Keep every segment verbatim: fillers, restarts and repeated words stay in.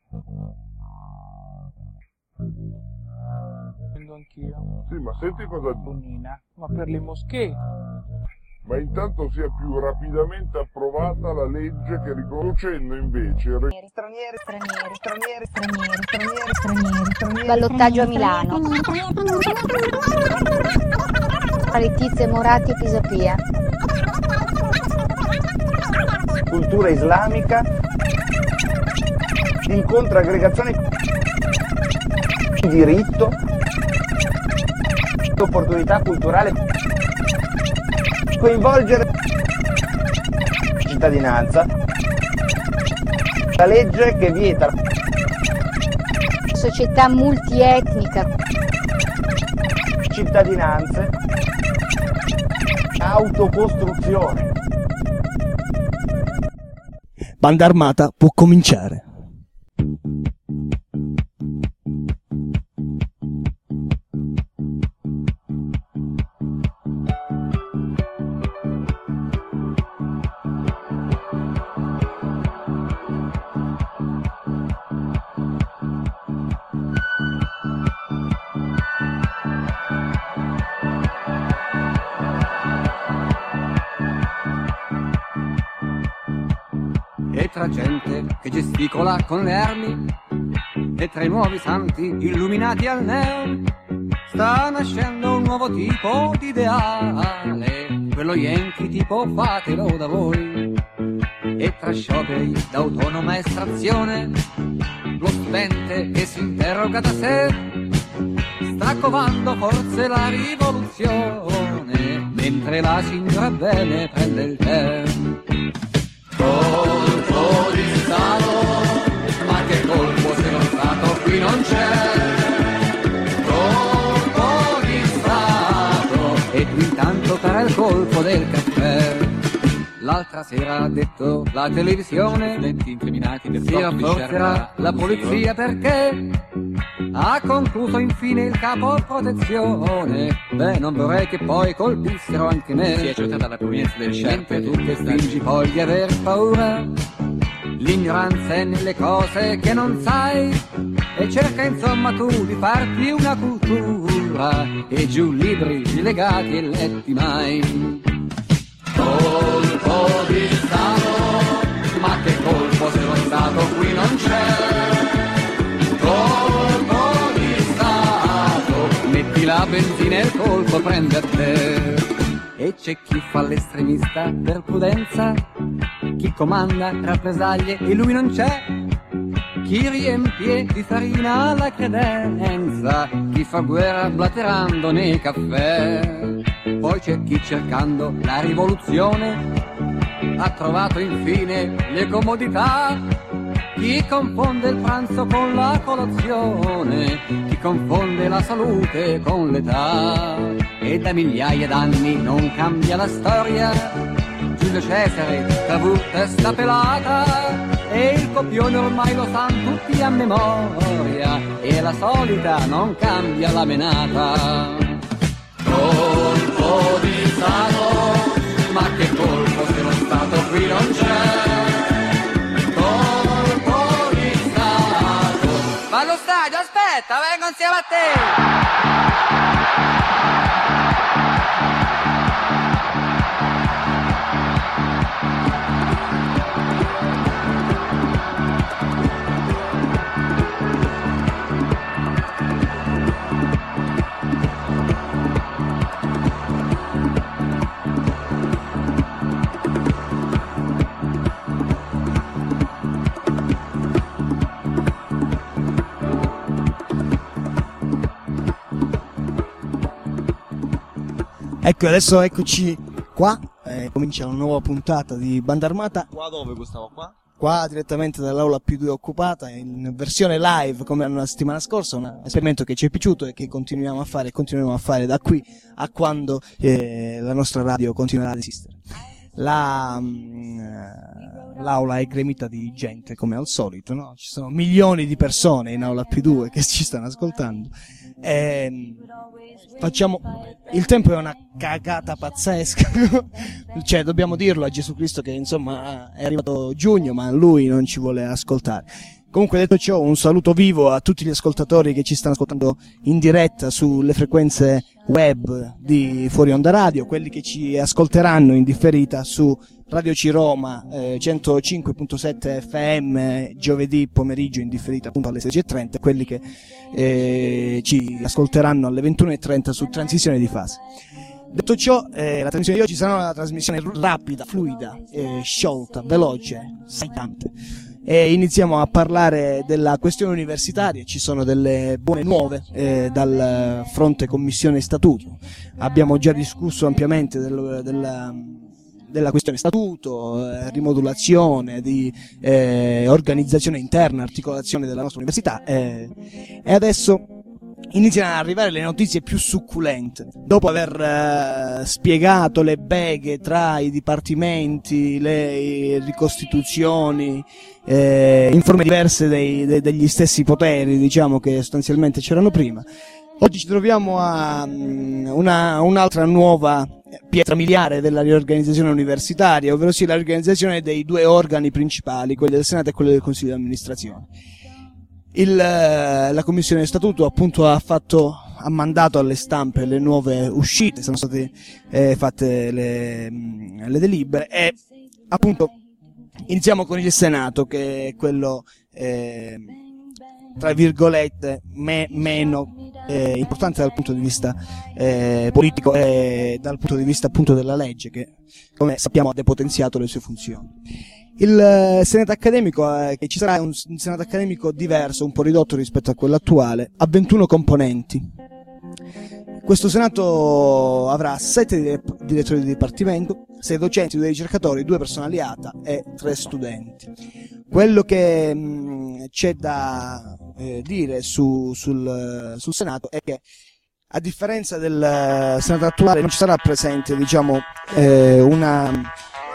Prendo anch'io. Sì, ma senti cosa dico. Bonina, ma per le moschee. Ma intanto sia più rapidamente approvata la legge che riconoscendo invece il re- Stranieri, stranieri, stranieri, stranieri, stranieri, stranieri, stranieri. Ballottaggio a Milano. Letizia Moratti e Pisapia. Cultura islamica incontra aggregazione di diritto, opportunità culturale, coinvolgere cittadinanza, la legge che vieta Società multietnica. cittadinanze, autocostruzione. Banda Armata può cominciare. E tra gente che gesticola con le armi e tra i nuovi santi illuminati al neon sta nascendo un nuovo tipo di ideale, quello yankee tipo fatelo da voi. E tra scioperi d'autonoma estrazione lo studente che si interroga da sé sta covando forse la rivoluzione mentre la signora bene prende il tè. Colpo di Stato, ma che colpo se lo Stato qui non c'è? Colpo di Stato, e tu intanto cara il colpo del caffè. L'altra sera ha detto la televisione, studenti incriminati per si rafforzerà la polizia perché ha concluso infine il capo protezione. Beh, non vorrei che poi colpissero anche me. Si è accertata la provenienza del sciarpe. Tu che fingi poi di aver paura, l'ignoranza è nelle cose che non sai, e cerca insomma tu di farti una cultura, e giù libri legati e letti mai. Colpo di Stato, ma che colpo se lo Stato qui non c'è? Colpo di Stato, metti la benzina e il colpo prende a te. E c'è chi fa l'estremista per prudenza, chi comanda rappresaglie e lui non c'è, chi riempie di farina la credenza, chi fa guerra blaterando nei caffè. Poi c'è chi cercando la rivoluzione ha trovato infine le comodità, chi confonde il pranzo con la colazione, chi confonde la salute con l'età. E da migliaia d'anni non cambia la storia, Giulio Cesare, Cavour, testa pelata, e il copione ormai lo sanno tutti a memoria, e la solita non cambia la menata. Colpo di Stato, ma che colpo se lo Stato qui non c'è? Colpo di Stato. Ma allo stadio, aspetta, vengo insieme a te! Ecco, adesso eccoci qua, eh, comincia una nuova puntata di Banda Armata. Qua dove questa qua? Qua direttamente dall'aula P due occupata, in versione live come la settimana scorsa, un esperimento che ci è piaciuto e che continuiamo a fare e continueremo a fare da qui a quando eh, la nostra radio continuerà ad esistere. La, mh, l'aula è gremita di gente come al solito, no? Ci sono milioni di persone in aula P due che ci stanno ascoltando. E, facciamo, il tempo è una cagata pazzesca. Cioè, dobbiamo dirlo a Gesù Cristo che insomma è arrivato giugno, ma lui non ci vuole ascoltare. Comunque, detto ciò, un saluto vivo a tutti gli ascoltatori che ci stanno ascoltando in diretta sulle frequenze web di Fuori Onda Radio, quelli che ci ascolteranno in differita su Radio C Roma eh, centocinque virgola sette F M giovedì pomeriggio in differita appunto alle sedici e trenta, quelli che eh, ci ascolteranno alle ventuno e trenta su Transizione di Fase. Detto ciò, eh, la trasmissione di oggi sarà una trasmissione rapida, fluida, eh, sciolta, veloce, saltante. E iniziamo a parlare della questione universitaria. Ci sono delle buone nuove eh, dal fronte Commissione Statuto. Abbiamo già discusso ampiamente del, della, della questione Statuto, eh, rimodulazione, di eh, organizzazione interna, articolazione della nostra università eh, e adesso iniziano ad arrivare le notizie più succulente. Dopo aver eh, spiegato le beghe tra i dipartimenti, le ricostituzioni, eh, in forme diverse dei, de, degli stessi poteri, diciamo, che sostanzialmente c'erano prima, oggi ci troviamo a um, una, un'altra nuova pietra miliare della riorganizzazione universitaria, ovvero sia la riorganizzazione dei due organi principali, quelli del Senato e quelli del Consiglio di amministrazione. Il, la Commissione Statuto appunto ha fatto, ha mandato alle stampe le nuove uscite, sono state eh, fatte le, le delibere e appunto iniziamo con il Senato, che è quello eh, tra virgolette me, meno eh, importante dal punto di vista eh, politico e dal punto di vista appunto della legge, che come sappiamo ha depotenziato le sue funzioni. Il Senato accademico, eh, che ci sarà un, un Senato accademico diverso, un po' ridotto rispetto a quello attuale, ha ventuno componenti. Questo Senato avrà sette direttori di dipartimento, sei docenti, due ricercatori, due personali A T A e tre studenti. Quello che mh, c'è da eh, dire su, sul, sul Senato è che, a differenza del Senato attuale, non ci sarà presente, diciamo, eh, una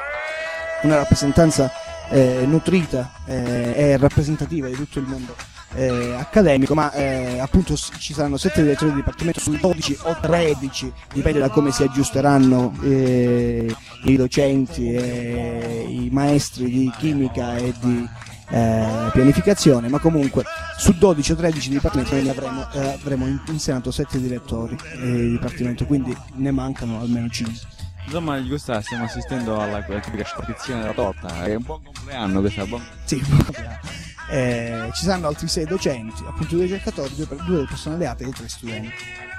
una rappresentanza eh, nutrita eh, e rappresentativa di tutto il mondo eh, accademico, ma eh, appunto ci saranno sette direttori di dipartimento su dodici o tredici, dipende da come si aggiusteranno eh, i docenti e i maestri di chimica e di eh, pianificazione, ma comunque su dodici o tredici dipartimenti noi avremo, eh, avremo in, in Senato sette direttori eh, di dipartimento, quindi ne mancano almeno cinque. Insomma, di questa stiamo assistendo alla tipica spartizione della torta. È un buon compleanno questa, buon... Sì, buon compleanno. Eh, ci saranno altri sei docenti, appunto due ricercatori, due, due del personale A T A e tre studenti.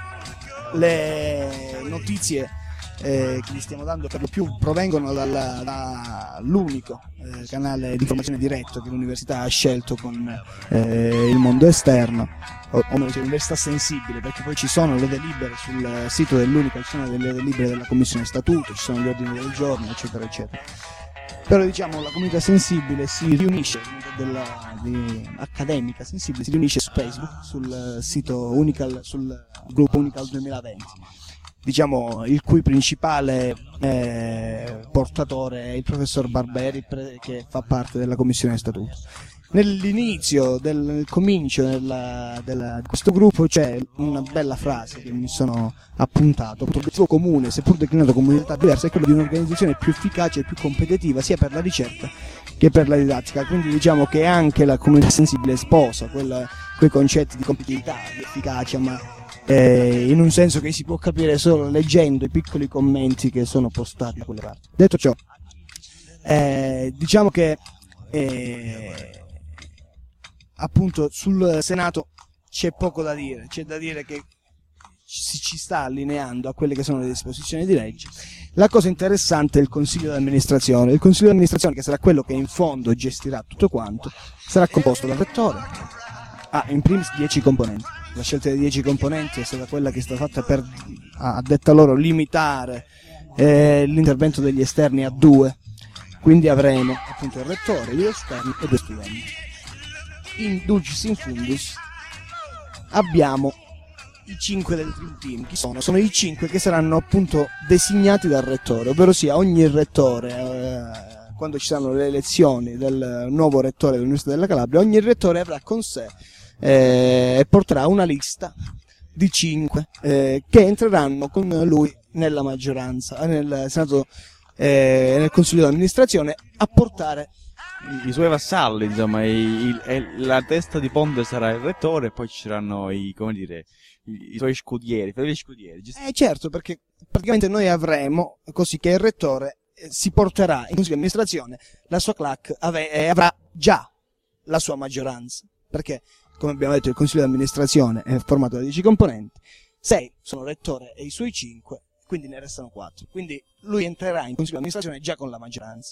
Le notizie eh, che vi stiamo dando per lo più provengono dalla, dall'unico eh, canale di informazione diretto che l'università ha scelto con eh, il mondo esterno, o, o meglio, l'università sensibile, perché poi ci sono le delibere sul sito dell'unico, ci sono delle delibere della Commissione Statuto, ci sono gli ordini del giorno, eccetera, eccetera. Però diciamo la comunità sensibile si riunisce, della, di, accademica sensibile, si riunisce su Facebook, sul sito Unical, sul gruppo Unical duemilaventi. Diciamo il cui principale eh, portatore è il professor Barberi, pre, che fa parte della Commissione Statuto. Nell'inizio del nel comincio della, della, di questo gruppo c'è una bella frase che mi sono appuntato: l'obiettivo comune, seppur declinato con modalità diverse, è quello di un'organizzazione più efficace e più competitiva sia per la ricerca che per la didattica. Quindi diciamo che anche la comunità sensibile sposa quella, quei concetti di competitività, di efficacia, ma Eh, in un senso che si può capire solo leggendo i piccoli commenti che sono postati da quelle parti. Detto ciò, eh, diciamo che eh, appunto sul Senato c'è poco da dire, c'è da dire che ci, ci sta allineando a quelle che sono le disposizioni di legge. La cosa interessante è il Consiglio di amministrazione. Il Consiglio di amministrazione, che sarà quello che in fondo gestirà tutto quanto, sarà composto dal rettore, ha in primis dieci componenti. La scelta dei dieci componenti è stata quella che è stata fatta per, a detta loro, limitare eh, l'intervento degli esterni a due. Quindi avremo appunto il rettore, gli esterni e due studenti. In dulcis in fundus abbiamo i cinque del Dream Team. Chi sono? Sono i cinque che saranno appunto designati dal rettore, ovvero sia ogni rettore, eh, quando ci saranno le elezioni del nuovo rettore dell'Università della Calabria, ogni rettore avrà con sé e eh, porterà una lista di cinque eh, che entreranno con lui nella maggioranza, nel Senato e eh, nel Consiglio di amministrazione, a portare i, i suoi vassalli, insomma, i, il, e la testa di ponte sarà il rettore e poi ci saranno i, come dire, i, i suoi scudieri, fedeli scudieri. Giusto? Eh certo, perché praticamente noi avremo, così che il rettore eh, si porterà in consiglio di amministrazione, la sua clac ave- eh, avrà già la sua maggioranza, perché come abbiamo detto il consiglio di amministrazione è formato da dieci componenti, sei sono rettore e i suoi cinque, quindi ne restano quattro, quindi lui entrerà in consiglio di amministrazione già con la maggioranza.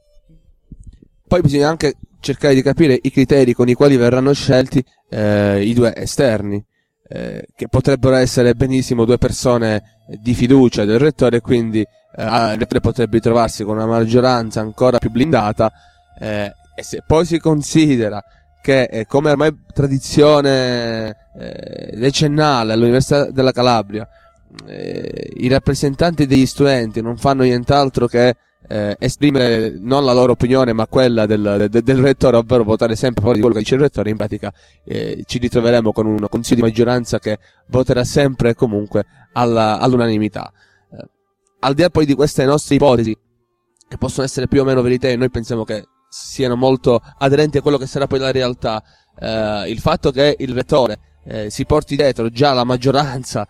Poi bisogna anche cercare di capire i criteri con i quali verranno scelti eh, i due esterni, eh, che potrebbero essere benissimo due persone di fiducia del rettore, quindi eh, il rettore potrebbe trovarsi con una maggioranza ancora più blindata, eh, e se poi si considera che eh, come ormai tradizione eh, decennale all'Università della Calabria eh, i rappresentanti degli studenti non fanno nient'altro che eh, esprimere non la loro opinione ma quella del, del, del rettore, ovvero votare sempre a favore di quello che dice il rettore, in pratica eh, ci ritroveremo con un consiglio di maggioranza che voterà sempre e comunque alla, all'unanimità. Eh, al di là poi di queste nostre ipotesi, che possono essere più o meno verità, noi pensiamo che siano molto aderenti a quello che sarà poi la realtà, eh, il fatto che il rettore eh, si porti dietro già la maggioranza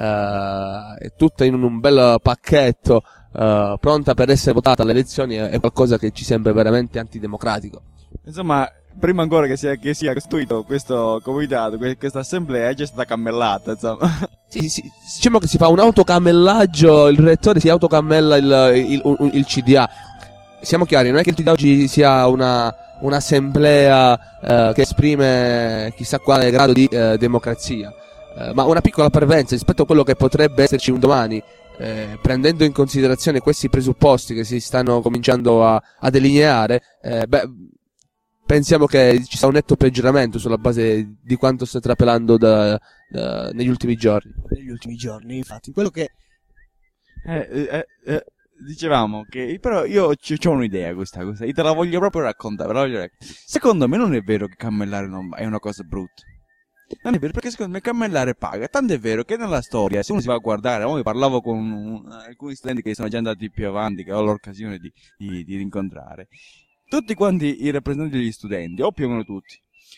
eh, tutta in un, un bel pacchetto eh, pronta per essere votata alle elezioni è, è qualcosa che ci sembra veramente antidemocratico. Insomma, prima ancora che sia, che sia costituito questo comitato, questa assemblea è già stata cammellata, insomma. Sì, sì, diciamo che si fa un autocammellaggio, il rettore si autocammella il, il, il, il C D A. Siamo chiari, non è che il C D A oggi sia una, un'assemblea eh, che esprime chissà quale grado di eh, democrazia, eh, ma una piccola parvenza rispetto a quello che potrebbe esserci un domani, eh, prendendo in considerazione questi presupposti che si stanno cominciando a, a delineare, eh, beh, pensiamo che ci sia un netto peggioramento sulla base di quanto sta trapelando da, da, negli ultimi giorni. Negli ultimi giorni, infatti, quello che... Eh, eh, eh. Dicevamo che però io ho un'idea questa cosa, io te la voglio proprio raccontare, la voglio raccontare. Secondo me non è vero che cammellare non è una cosa brutta. Non è vero, perché secondo me cammellare paga. Tanto è vero che nella storia, se uno si va a guardare, io parlavo con un, alcuni studenti che sono già andati più avanti, che ho l'occasione di, di, di rincontrare, tutti quanti i rappresentanti degli studenti, o più o meno tutti,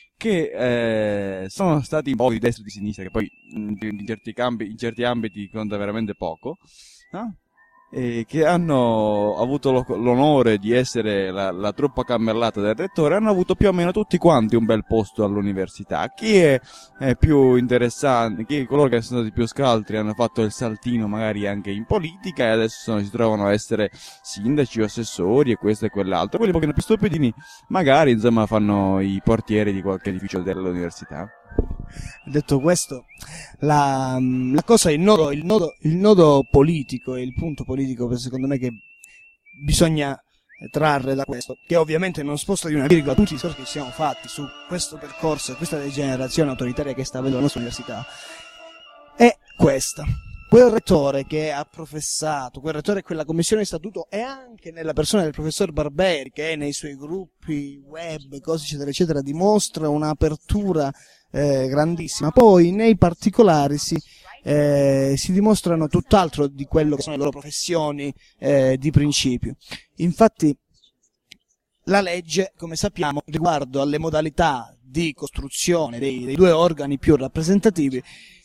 che eh, sono stati un po' di destra e di sinistra, che poi in, in, certi campi, in certi ambiti conta veramente poco, no? E che hanno avuto lo, l'onore di essere la, la truppa cammellata del rettore, hanno avuto più o meno tutti quanti un bel posto all'università. Chi è, è più interessante, chi coloro che sono stati più scaltri hanno fatto il saltino magari anche in politica e adesso sono, si trovano a essere sindaci o assessori e questo e quell'altro. Quelli un pochino più stupidini magari insomma fanno i portieri di qualche edificio dell'università. Detto questo, la, la cosa, il nodo, il, nodo, il nodo politico e il punto politico secondo me che bisogna trarre da questo, che ovviamente non sposta di una virgola tutti i discorsi che ci siamo fatti su questo percorso e questa degenerazione autoritaria che sta avendo la nostra università, è questa. Quel rettore che ha professato, quel rettore e quella commissione di statuto, e anche nella persona del professor Barberi, che nei suoi gruppi web, cose eccetera eccetera, dimostra un'apertura eh, grandissima. Poi nei particolari si, eh, si dimostrano tutt'altro di quello che sono le loro professioni eh, di principio. Infatti la legge, come sappiamo, riguardo alle modalità di costruzione dei, dei due organi più rappresentativi,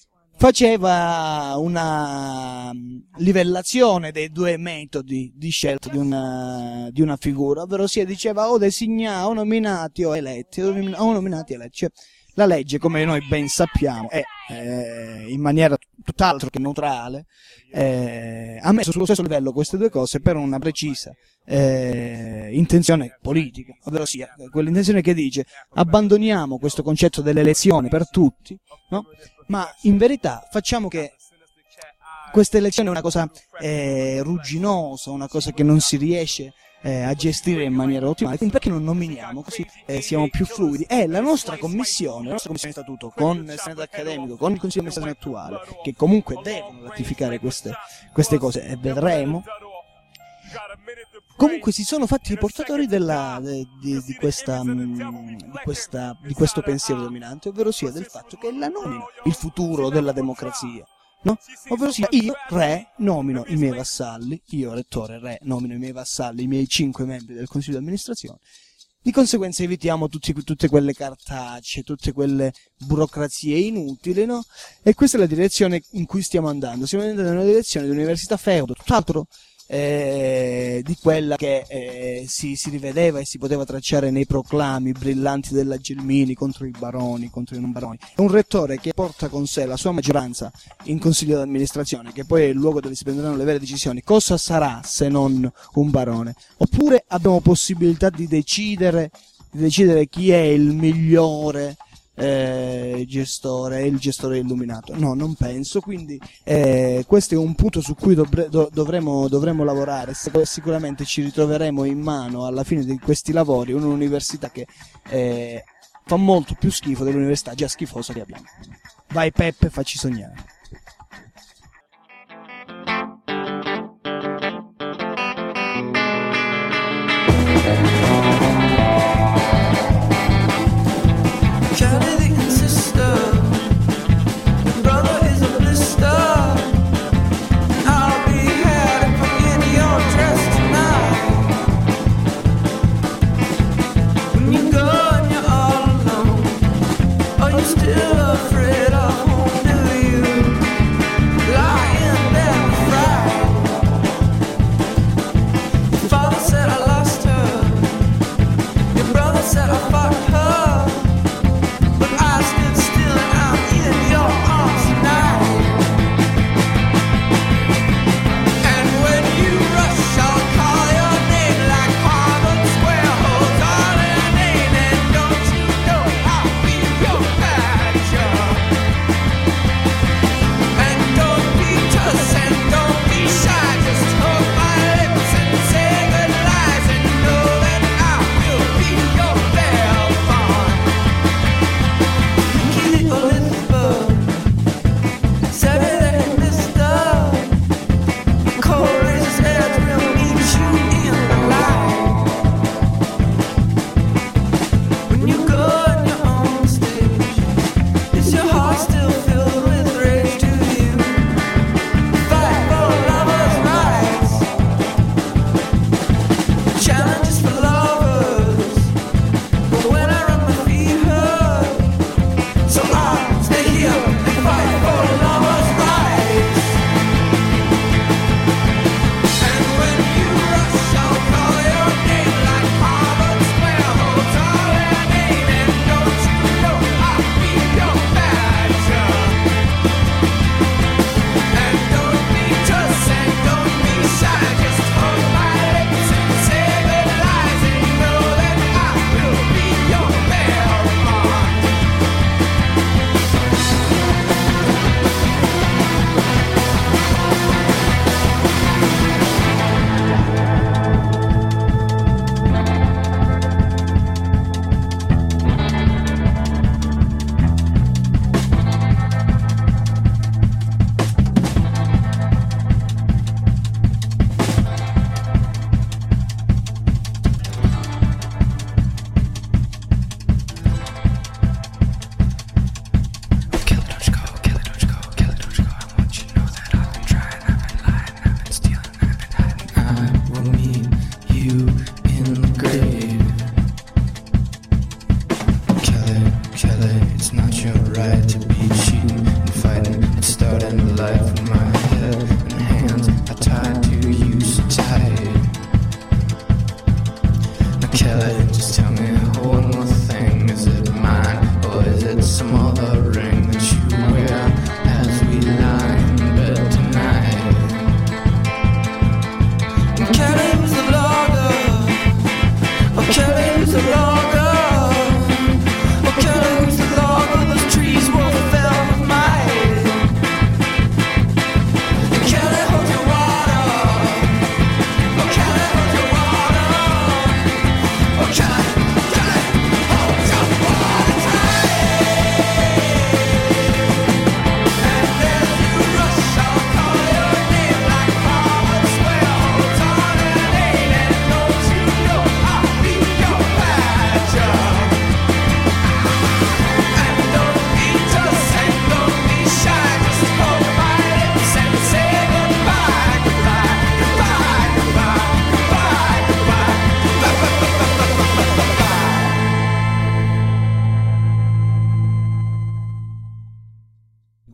faceva una livellazione dei due metodi di scelta di una, di una figura, ovvero sia diceva o designati o nominati o eletti, o nominati o eletti. Cioè, la legge, come noi ben sappiamo, è eh, in maniera tutt'altro che neutrale, eh, ha messo sullo stesso livello queste due cose per una precisa eh, intenzione politica, ovvero sia quell'intenzione che dice abbandoniamo questo concetto dell'elezione per tutti, no? Ma in verità facciamo che questa elezione è una cosa eh, rugginosa, una cosa che non si riesce eh, a gestire in maniera ottimale, quindi perché non nominiamo, così eh, siamo più fluidi. E la nostra commissione, la nostra commissione di statuto, con il senato accademico, con il consiglio di amministrazione attuale, che comunque devono ratificare queste, queste cose, e vedremo, comunque si sono fatti i portatori della, de, di, di, questa, di, questa, di questo pensiero dominante, ovvero sia del fatto che è la nomina il futuro della democrazia, no? Ovvero sia io, re, nomino i miei vassalli, io, rettore, re, nomino i miei vassalli, i miei cinque membri del consiglio di amministrazione, Di conseguenza evitiamo tutti, tutte quelle cartacee, tutte quelle burocrazie inutili, no? E questa è la direzione in cui stiamo andando. Stiamo andando in una direzione di università feudo, tutt'altro eh, di quella che eh, si, si rivedeva e si poteva tracciare nei proclami brillanti della Gelmini contro i baroni, contro i non baroni. È un rettore che porta con sé la sua maggioranza in consiglio d'amministrazione, che poi è il luogo dove si prenderanno le vere decisioni. Cosa sarà se non un barone? Oppure abbiamo possibilità di decidere, di decidere chi è il migliore eh, gestore, il gestore illuminato? No, non penso. Quindi eh, questo è un punto su cui dovre, do, dovremo, dovremo lavorare. Sicuramente ci ritroveremo in mano alla fine di questi lavori un'università che eh, fa molto più schifo dell'università già schifosa che abbiamo. Vai Peppe, facci sognare. Still afraid I won't do you.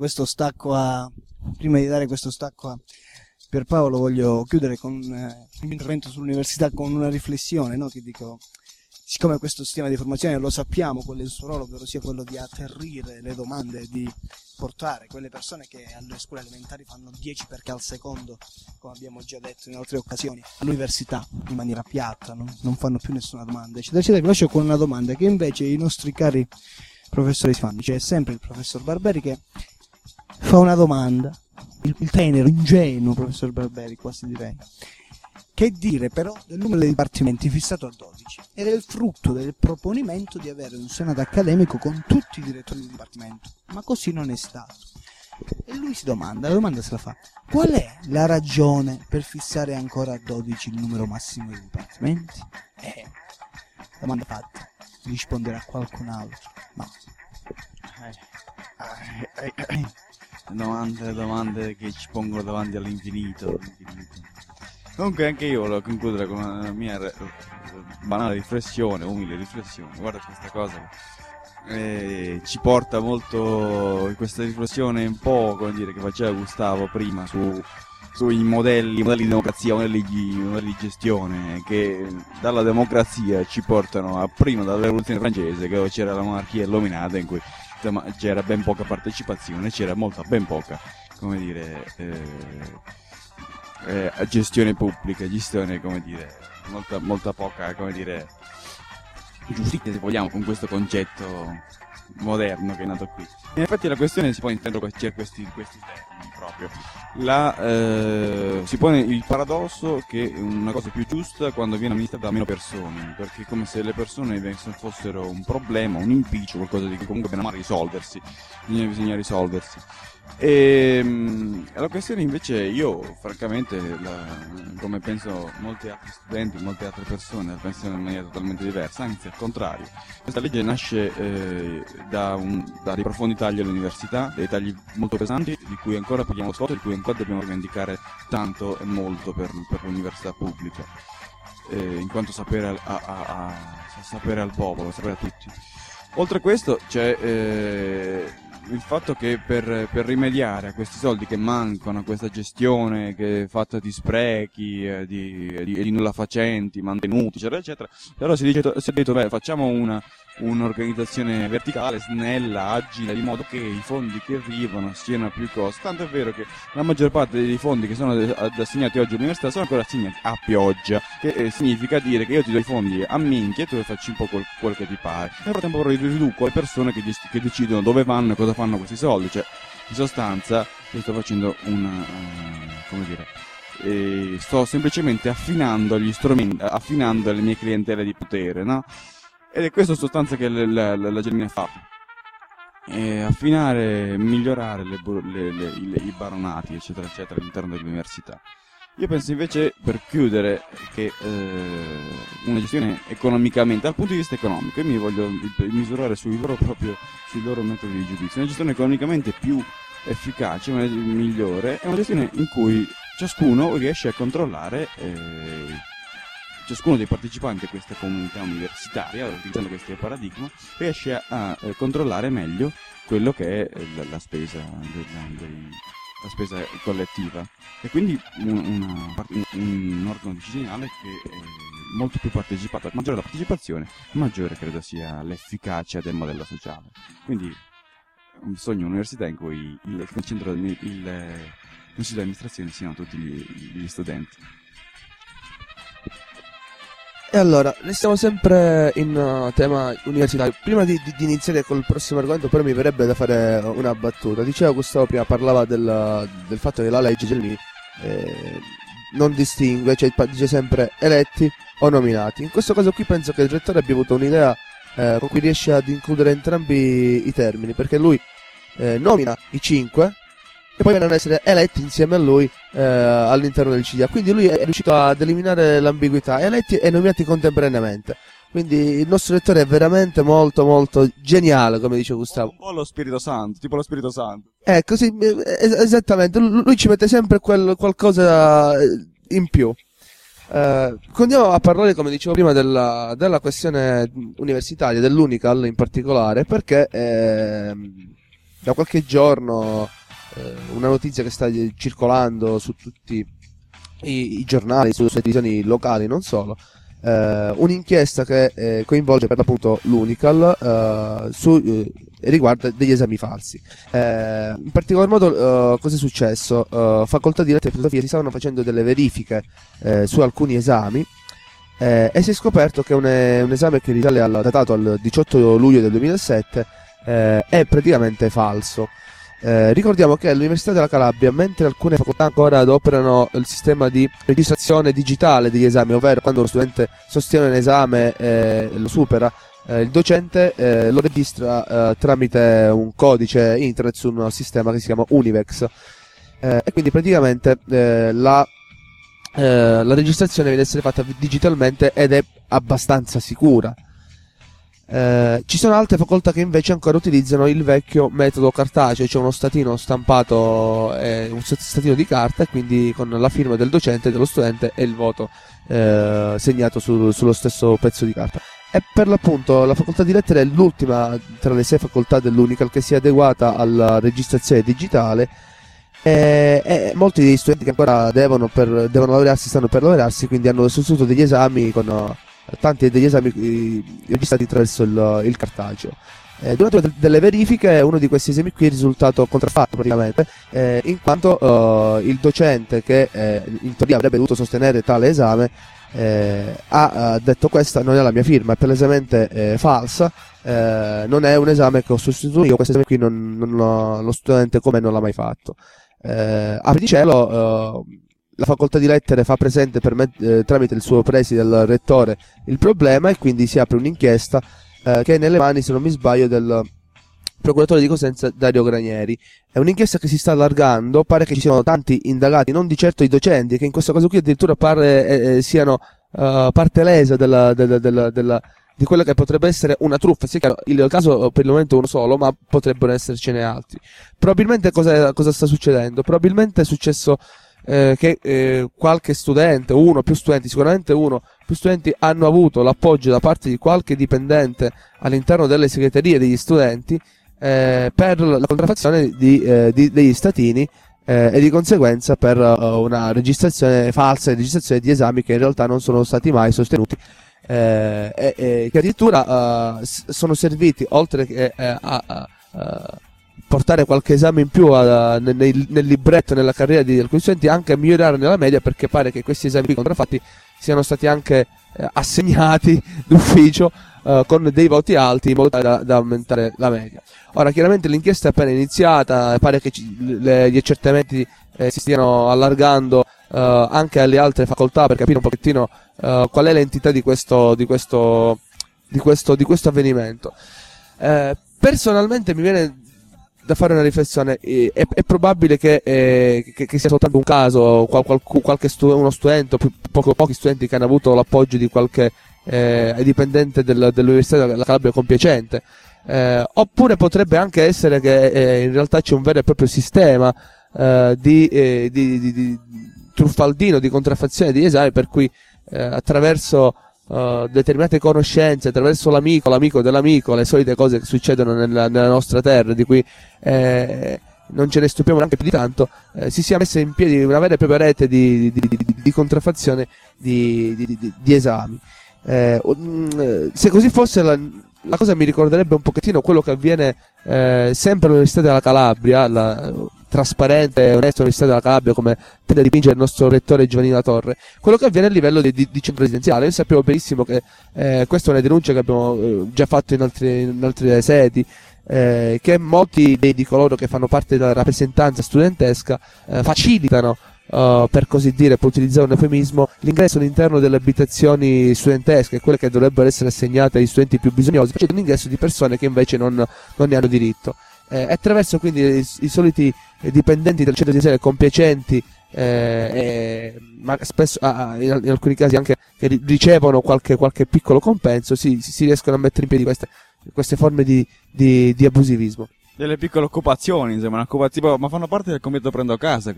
questo stacco a prima di dare questo stacco a Pierpaolo, voglio chiudere con eh, il mio intervento sull'università con una riflessione, no? Che dico, siccome questo sistema di formazione lo sappiamo, qual è il suo ruolo, ovvero sia quello di atterrire le domande, di portare quelle persone che alle scuole elementari fanno dieci perché al secondo, come abbiamo già detto in altre occasioni, all'università in maniera piatta, non, non fanno più nessuna domanda, eccetera, eccetera. Vi lascio con una domanda che invece i nostri cari professori si fanno. C'è sempre il professor Barberi che fa una domanda, il, il tenero, ingenuo professor Barberi, quasi direi. Che dire però del numero dei dipartimenti fissato a dodici ed è il frutto del proponimento di avere un senato accademico con tutti i direttori di dipartimento, ma così non è stato. E lui si domanda, la domanda se la fa, qual è la ragione per fissare ancora a dodici il numero massimo di dipartimenti? Eh, domanda fatta, risponderà qualcun altro, no. Eh, eh, eh, domande, domande che ci pongono davanti all'infinito, all'infinito. Comunque anche io volevo concludere con una mia re- banale riflessione, umile riflessione. Guarda questa cosa eh, ci porta molto, questa riflessione un po', come dire, che faceva Gustavo prima su sui modelli, modelli di democrazia, modelli di, modelli di gestione che dalla democrazia ci portano a prima dalla rivoluzione francese, dove c'era la monarchia illuminata in cui insomma, c'era ben poca partecipazione, c'era molta ben poca, come dire, eh, Eh, gestione pubblica, gestione, come dire, molta, molta poca, come dire, giustizia, se vogliamo, con questo concetto moderno che è nato qui. In effetti la questione si pone intendo questi, questi, questi termini proprio. La, eh, si pone il paradosso che una cosa è più giusta quando viene amministrata da meno persone, perché è come se le persone fossero un problema, un impiccio, qualcosa di cui comunque bisogna risolversi, bisogna, bisogna risolversi. E la questione invece, io francamente, la, come penso molti altri studenti, molte altre persone la pensano in maniera totalmente diversa, anzi al contrario. Questa legge nasce eh, da, un, da dei profondi tagli all'università, dei tagli molto pesanti di cui ancora paghiamo sconto, di cui ancora dobbiamo rivendicare tanto e molto per, per l'università pubblica, eh, in quanto sapere, a, a, a, a, sapere al popolo, sapere a tutti. Oltre a questo c'è eh, il fatto che per, per rimediare a questi soldi che mancano, a questa gestione che è fatta di sprechi, eh, di, di, di nulla facenti, mantenuti, eccetera, eccetera, allora si, dice, si è detto, beh, facciamo una, un'organizzazione verticale, snella, agile, di modo che i fondi che arrivano siano più costi. Tanto è vero che la maggior parte dei fondi che sono assegnati oggi all'università sono ancora assegnati a pioggia, che eh, significa dire che io ti do i fondi a minchia e tu facci un po' quel, quel che ti pare. Nel frattempo però riduco le persone che, gesti- che decidono dove vanno e cosa fanno questi soldi, cioè in sostanza io sto facendo una, uh, come dire, eh, sto semplicemente affinando gli strumenti, affinando le mie clientele di potere, no? Ed è questa sostanza che la, la, la, la Gelmini ha fatto. E affinare, migliorare le, le, le, le, i baronati, eccetera, eccetera, all'interno dell'università. Io penso invece, per chiudere, che eh, una gestione economicamente, dal punto di vista economico, io mi voglio misurare sui loro, proprio, sui loro metodi di giudizio, una gestione economicamente più efficace, una, migliore, è una gestione in cui ciascuno riesce a controllare eh, ciascuno dei partecipanti a questa comunità universitaria, utilizzando questo paradigma, riesce a, a eh, controllare meglio quello che è la, la spesa della, dei, la spesa collettiva, e quindi un, una, un, un organo decisionale che è molto più partecipato. Maggiore la partecipazione, maggiore credo sia l'efficacia del modello sociale. Quindi un sogno università in cui il, il centro il, il, il consiglio di amministrazione siano tutti gli, gli studenti. E allora, restiamo sempre in uh, tema universitario. Prima di, di, di iniziare col prossimo argomento, però mi verrebbe da fare una battuta. Diceva Gustavo prima, parlava del, del fatto che la legge Gelmini eh, non distingue, cioè dice sempre eletti o nominati. In questo caso qui penso che il rettore abbia avuto un'idea eh, con cui riesce ad includere entrambi i termini, perché lui eh, nomina i cinque e poi vengono ad essere eletti insieme a lui eh, all'interno del C D A. Quindi lui è riuscito ad eliminare l'ambiguità, eletti e nominati contemporaneamente. Quindi il nostro lettore è veramente molto molto geniale, come dice Gustavo. Un po' lo Spirito Santo, tipo lo Spirito Santo. Eh, così, es- esattamente, lui ci mette sempre quel qualcosa in più. Eh, continuiamo a parlare, come dicevo prima, della, della questione universitaria, dell'Unical in particolare, perché... Eh, da qualche giorno eh, una notizia che sta circolando su tutti i, i giornali, sulle televisioni locali, non solo, eh, un'inchiesta che eh, coinvolge per l'appunto l'Unical eh, su, eh, riguarda degli esami falsi. Eh, in particolar modo eh, cosa è successo? Eh, facoltà di lettere e filosofia si stavano facendo delle verifiche eh, su alcuni esami eh, e si è scoperto che un, un esame che risale al, datato al diciotto luglio del duemilasette eh, è praticamente falso. Eh, ricordiamo che all'Università della Calabria, mentre alcune facoltà ancora adoperano il sistema di registrazione digitale degli esami, ovvero quando lo studente sostiene un esame e lo supera, eh, il docente eh, lo registra eh, tramite un codice internet su un sistema che si chiama Univex, eh, e quindi praticamente eh, la, eh, la registrazione deve essere fatta digitalmente ed è abbastanza sicura. Eh, ci sono altre facoltà che invece ancora utilizzano il vecchio metodo cartaceo, cioè uno statino stampato, eh, un statino di carta, e quindi con la firma del docente, dello studente e il voto eh, segnato sul, sullo stesso pezzo di carta. E per l'appunto la facoltà di lettere è l'ultima tra le sei facoltà dell'Unical che si è adeguata alla registrazione digitale, e, e molti degli studenti che ancora devono, per, devono laurearsi stanno per laurearsi, quindi hanno sostenuto degli esami con tanti degli esami eh, registrati attraverso il, il cartaceo. Eh, durante de- delle verifiche uno di questi esami qui è risultato contraffatto praticamente, eh, in quanto eh, il docente che eh, in teoria avrebbe dovuto sostenere tale esame eh, ha eh, detto: questa non è la mia firma, è palesemente eh, falsa, eh, non è un esame che ho sostenuto io, questo esame qui non, non lo, lo studente come non l'ha mai fatto. Eh, apri di cielo, eh, la facoltà di lettere fa presente per me, eh, tramite il suo preside, il rettore, il problema, e quindi si apre un'inchiesta eh, che è nelle mani, se non mi sbaglio, del procuratore di Cosenza Dario Granieri. È un'inchiesta che si sta allargando, pare che ci siano tanti indagati, non di certo i docenti, che in questo caso qui addirittura pare eh, siano uh, parte lesa della, della, della, della, di quella che potrebbe essere una truffa. Sì, chiaro, il caso per il momento è uno solo, ma potrebbero essercene altri. Probabilmente cosa, cosa sta succedendo? Probabilmente è successo Eh, che eh, qualche studente, uno più studenti, sicuramente uno più studenti hanno avuto l'appoggio da parte di qualche dipendente all'interno delle segreterie degli studenti eh, per la contraffazione di, eh, di, degli statini eh, e di conseguenza per uh, una registrazione falsa, registrazione di esami che in realtà non sono stati mai sostenuti, eh, e, e che addirittura uh, sono serviti, oltre che eh, a, a, a portare qualche esame in più a, nel, nel libretto, nella carriera di alcuni studenti, anche a migliorare nella media, perché pare che questi esami contraffatti siano stati anche eh, assegnati d'ufficio eh, con dei voti alti, in modo tale da, da aumentare la media. Ora, chiaramente l'inchiesta è appena iniziata, pare che ci, le, gli accertamenti eh, si stiano allargando eh, anche alle altre facoltà, per capire un pochettino eh, qual è l'entità di questo, di questo, di questo, di questo avvenimento. Eh, personalmente mi viene da fare una riflessione: è, è probabile che, eh, che, che sia soltanto un caso, qual, qual, qualche stu- uno studente, o poco, pochi studenti che hanno avuto l'appoggio di qualche eh, dipendente del, dell'Università della Calabria compiacente, eh, oppure potrebbe anche essere che eh, in realtà c'è un vero e proprio sistema eh, di, eh, di, di, di truffaldino, di contraffazione di esami, per cui eh, attraverso Uh, determinate conoscenze, attraverso l'amico, l'amico dell'amico, le solite cose che succedono nella, nella nostra terra, di cui eh, non ce ne stupiamo neanche più di tanto, eh, si sia messa in piedi una vera e propria rete di, di, di, di, di contraffazione di, di, di, di esami. Eh, um, se così fosse, la, la cosa mi ricorderebbe un pochettino quello che avviene eh, sempre all'Università della Calabria, la trasparente e onesta Università della Calabria, come tende a dipingere il nostro rettore Giovanni La Torre, quello che avviene a livello di, di, di centro residenziale. Noi sappiamo benissimo che eh, questa è una denuncia che abbiamo eh, già fatto in, altri, in altre sedi, eh, che molti dei, di coloro che fanno parte della rappresentanza studentesca eh, facilitano, Uh, per così dire, per utilizzare un eufemismo, l'ingresso all'interno delle abitazioni studentesche, quelle che dovrebbero essere assegnate agli studenti più bisognosi, facendo l'ingresso di persone che invece non, non ne hanno diritto. Eh, attraverso quindi i, i soliti dipendenti del centro residenziale compiacenti, eh, eh, ma spesso ah, in, in alcuni casi anche che ricevono qualche, qualche piccolo compenso, si, si riescono a mettere in piedi queste, queste forme di, di, di abusivismo. Delle piccole occupazioni, insomma, un'occupazione, ma fanno parte del comitato Prendo Casa questi.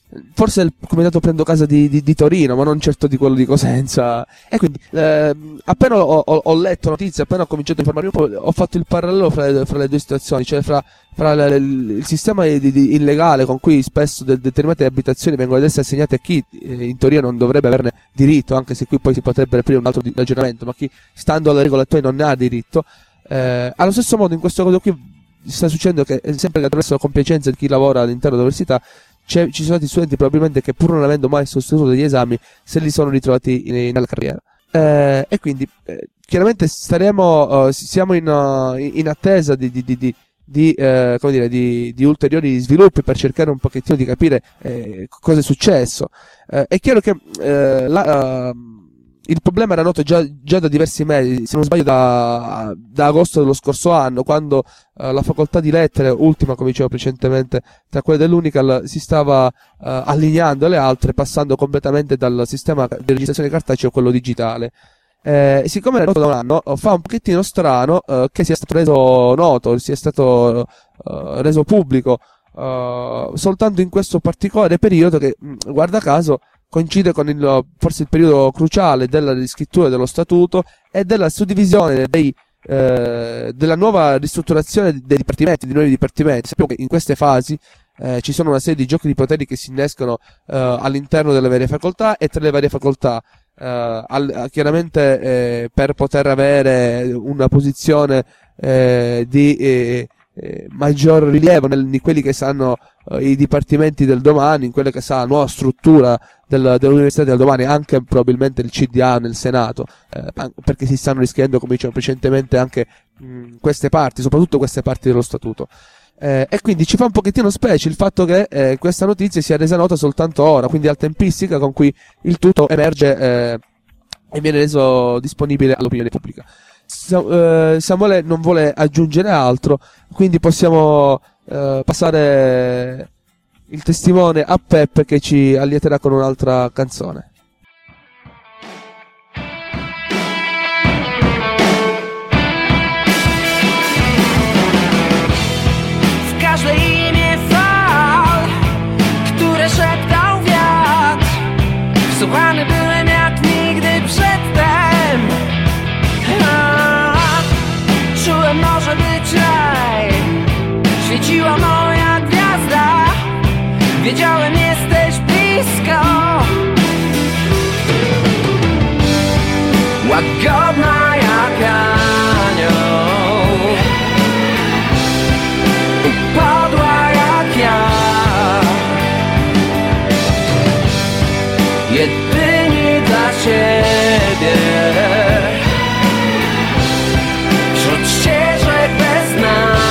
forse il comitato Prendo Casa di, di, di Torino, ma non certo di quello di Cosenza. E quindi eh, appena ho, ho, ho letto notizie, appena ho cominciato a informarmi un po', ho fatto il parallelo fra le, fra le due situazioni, cioè fra, fra le, il, il sistema di, di, illegale con cui spesso de, determinate abitazioni vengono ad essere assegnate a chi eh, in teoria non dovrebbe averne diritto, anche se qui poi si potrebbe aprire un altro di, ragionamento, ma chi stando alle regole attuali non ne ha diritto. Eh, allo stesso modo in questo caso qui sta succedendo che sempre che attraverso la compiacenza di chi lavora all'interno dell'università C'è, ci sono stati studenti probabilmente che pur non avendo mai sostenuto degli esami se li sono ritrovati in, in, nella carriera eh, e quindi eh, chiaramente staremo uh, siamo in, uh, in attesa di, di, di, di, di, eh, come dire, di, di ulteriori sviluppi per cercare un pochettino di capire eh, cosa è successo. Eh, è chiaro che eh, la, uh, il problema era noto già, già da diversi mesi, se non sbaglio da, da agosto dello scorso anno, quando uh, la facoltà di lettere, ultima come dicevo precedentemente tra quelle dell'Unical, si stava uh, allineando alle altre, passando completamente dal sistema di registrazione cartaceo a quello digitale. Eh, siccome era noto da un anno, fa un pochettino strano uh, che sia stato reso noto, sia stato uh, reso pubblico uh, soltanto in questo particolare periodo che, mh, guarda caso, coincide con il, forse il periodo cruciale della riscrittura dello statuto e della suddivisione dei, eh, della nuova ristrutturazione dei dipartimenti, di nuovi dipartimenti. Sappiamo che in queste fasi eh, ci sono una serie di giochi di poteri che si innescono eh, all'interno delle varie facoltà e tra le varie facoltà, eh, al, chiaramente eh, per poter avere una posizione eh, di eh, eh, maggior rilievo nel, in quelli che saranno eh, i dipartimenti del domani, in quella che sarà la nuova struttura del, dell'università del domani, anche probabilmente il C D A nel Senato, eh, perché si stanno riscrivendo, come dicevo precedentemente, anche mh, queste parti, soprattutto queste parti dello statuto. Eh, e quindi ci fa un pochettino specie il fatto che eh, questa notizia sia resa nota soltanto ora, quindi al tempistica con cui il tutto emerge eh, e viene reso disponibile all'opinione pubblica. Samuele non vuole aggiungere altro, quindi possiamo eh, passare il testimone a Peppe, che ci allieterà con un'altra canzone. W każdej imię fal, które szeptał wiatr, wsłuchany byłem jak nigdy przedtem. A, czułem, może być raj, świeciła moja gwiazda, wiedziałem, jesteś blisko. Łagodna jak anioł, upadła jak ja, jedynie dla ciebie, wśród ścieżek bez nas.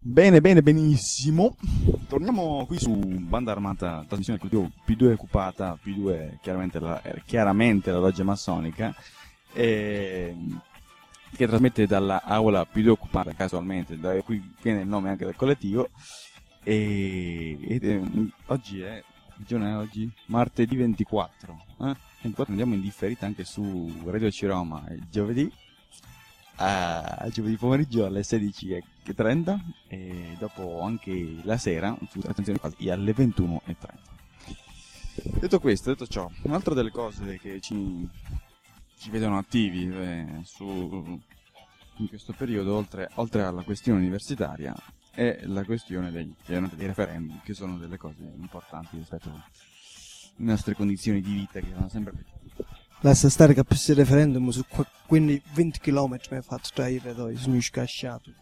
Bene, bene, benissimo. Torniamo qui su Banda Armata, trasmissione Cultivo P due Occupata, P due chiaramente la, chiaramente la loggia massonica, e, che trasmette dalla aula P due Occupata, casualmente, da qui viene il nome anche del collettivo, e, ed è, oggi è, che giorno è oggi? Martedì ventiquattro, eh? ventiquattro andiamo in differita anche su Radio Ciroma il giovedì, a giovedì pomeriggio alle sedici e trenta e dopo anche la sera, attenzione, alle ventuno e trenta. Detto questo, detto ciò, un'altra delle cose che ci, ci vedono attivi eh, su, in questo periodo, oltre, oltre alla questione universitaria, è la questione dei, dei referendum, che sono delle cose importanti rispetto alle nostre condizioni di vita, che sono sempre più. Lascia stare che per questo referendum su qua, quindi venti chilometri mi ha fatto traire, dove sono scasciato.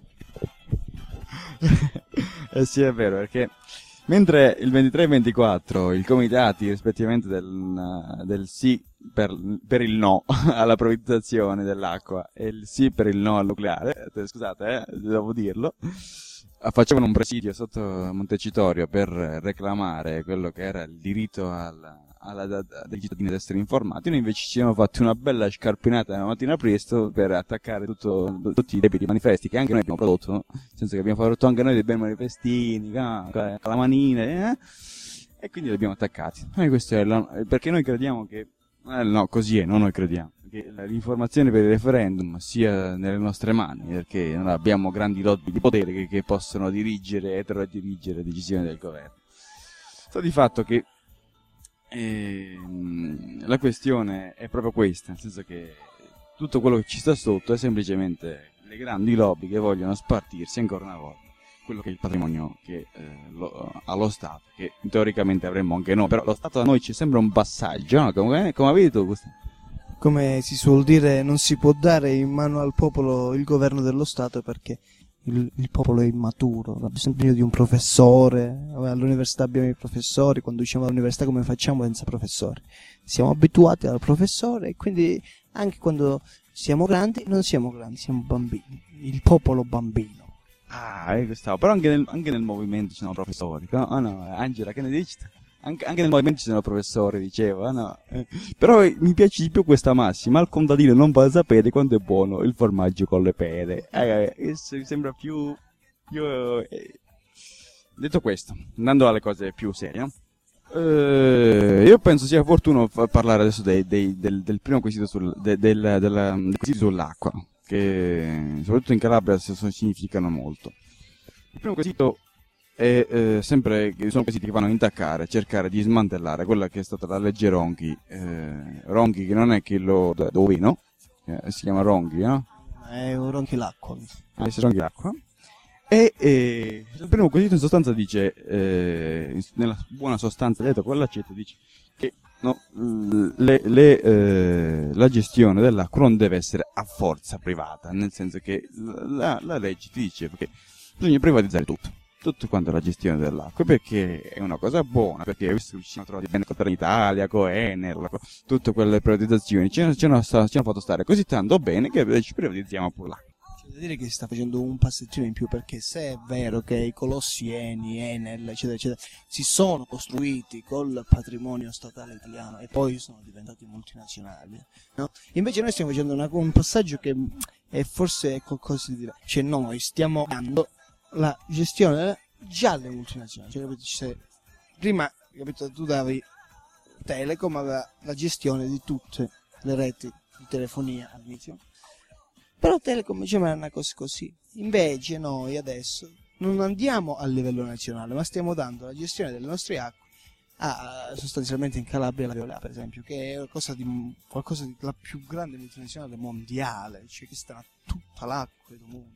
Eh sì, è vero, perché mentre il ventitré e ventiquattro i comitati rispettivamente del, del sì per, per il no alla privatizzazione dell'acqua e il sì per il no al nucleare, eh, scusate, eh, devo dirlo, facevano un presidio sotto Montecitorio per reclamare quello che era il diritto al alla, da, da, dei cittadini ad essere informati. Noi invece ci siamo fatti una bella scarpinata la mattina presto per attaccare tutto, tutti i debiti manifesti che anche noi abbiamo prodotto, no? Nel senso che abbiamo fatto anche noi dei bei manifestini, calamanine, eh? E quindi li abbiamo attaccati. E questo è la, perché noi crediamo che eh, no, così è, non noi crediamo che l'informazione per il referendum sia nelle nostre mani, perché non abbiamo grandi lobby di potere che, che possono dirigere e eterodirigere le decisioni del governo. Sta di fatto che E, la questione è proprio questa, nel senso che tutto quello che ci sta sotto è semplicemente le grandi lobby che vogliono spartirsi ancora una volta quello che è il patrimonio che eh, lo, ha lo Stato, che teoricamente avremmo anche noi, però lo Stato a noi ci sembra un passaggio, no? Come, come avevi detto questo? Come si suol dire, non si può dare in mano al popolo il governo dello Stato perché Il, il popolo è immaturo, ha bisogno di un professore. All'università abbiamo i professori, quando usciamo dall'università come facciamo senza professori? Siamo abituati al professore e quindi anche quando siamo grandi non siamo grandi, siamo bambini, il popolo bambino. Ah, ecco stavo, però anche nel, anche nel movimento ci sono professori, no? Oh no, Angela, che ne dici? Anche, anche nel movimento ci sono professori, dicevo, ah no. Eh, però eh, mi piace di più questa massima, al contadino non va a sapere quanto è buono il formaggio con le pere. Eh, eh, mi sembra più... più eh. Detto questo, andando alle cose più serie, eh, io penso sia opportuno parlare adesso dei, dei, del, del primo quesito sul, de, del, della, dei quesiti sull'acqua, che soprattutto in Calabria significano molto. Il primo quesito è eh, sempre, sono quesiti che vanno a intaccare, cercare di smantellare quella che è stata la legge Ronchi, eh, Ronchi che non è che lo dovino, eh, si chiama Ronchi, no? È un Ronchi l'acqua. Ah, si Ronchi l'acqua. E eh, il primo quesito in sostanza dice, eh, nella buona sostanza detto con l'accetto, dice che no, le, le, eh, la gestione dell'acqua non deve essere a forza privata, nel senso che la, la legge ti dice che bisogna privatizzare tutto. Tutto quanto la gestione dell'acqua, perché è una cosa buona, perché visto che ci siamo trovati bene con Italia, con Enel, con tutte quelle privatizzazioni, ci hanno, ci hanno fatto stare così tanto bene che ci privatizziamo pure l'acqua. C'è da dire che si sta facendo un passettino in più, perché se è vero che i colossi Eni, Enel, eccetera, eccetera, si sono costruiti col patrimonio statale italiano e poi sono diventati multinazionali, no? Invece noi stiamo facendo una, un passaggio che è forse qualcosa di diverso, cioè noi stiamo dando la gestione già alle multinazionali, cioè, capito? Cioè, prima, capito, tu davi Telecom aveva la gestione di tutte le reti di telefonia all'inizio, però Telecom diceva una cosa così. Invece noi adesso non andiamo a livello nazionale, ma stiamo dando la gestione delle nostre acque a, sostanzialmente in Calabria la Veolia, per esempio, che è qualcosa di, qualcosa di la più grande multinazionale mondiale, cioè che sta tutta l'acqua del mondo.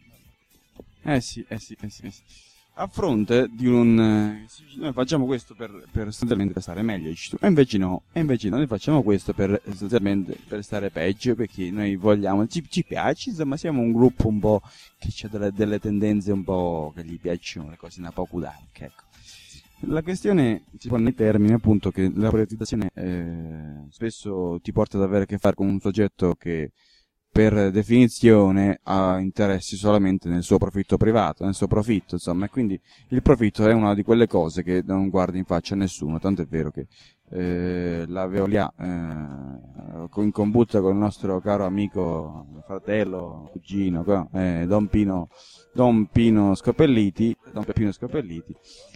Eh sì, eh sì, eh sì, eh sì. A fronte di un... Eh, noi facciamo questo per, per sostanzialmente per stare meglio, e invece no, e invece no, noi facciamo questo per sostanzialmente per stare peggio, perché noi vogliamo, ci, ci piace, insomma siamo un gruppo un po' che ha delle, delle tendenze un po' che gli piacciono le cose un po' dark, ecco. La questione si pone nei termini appunto che la privatizzazione eh, spesso ti porta ad avere a che fare con un soggetto che per definizione ha interessi solamente nel suo profitto privato, nel suo profitto, insomma, e quindi il profitto è una di quelle cose che non guarda in faccia a nessuno, tanto è vero che eh, la Veolia eh, in combutta con il nostro caro amico, fratello, cugino, eh, Don Pino, Don Pino Scopelliti, Don Peppino Scopelliti,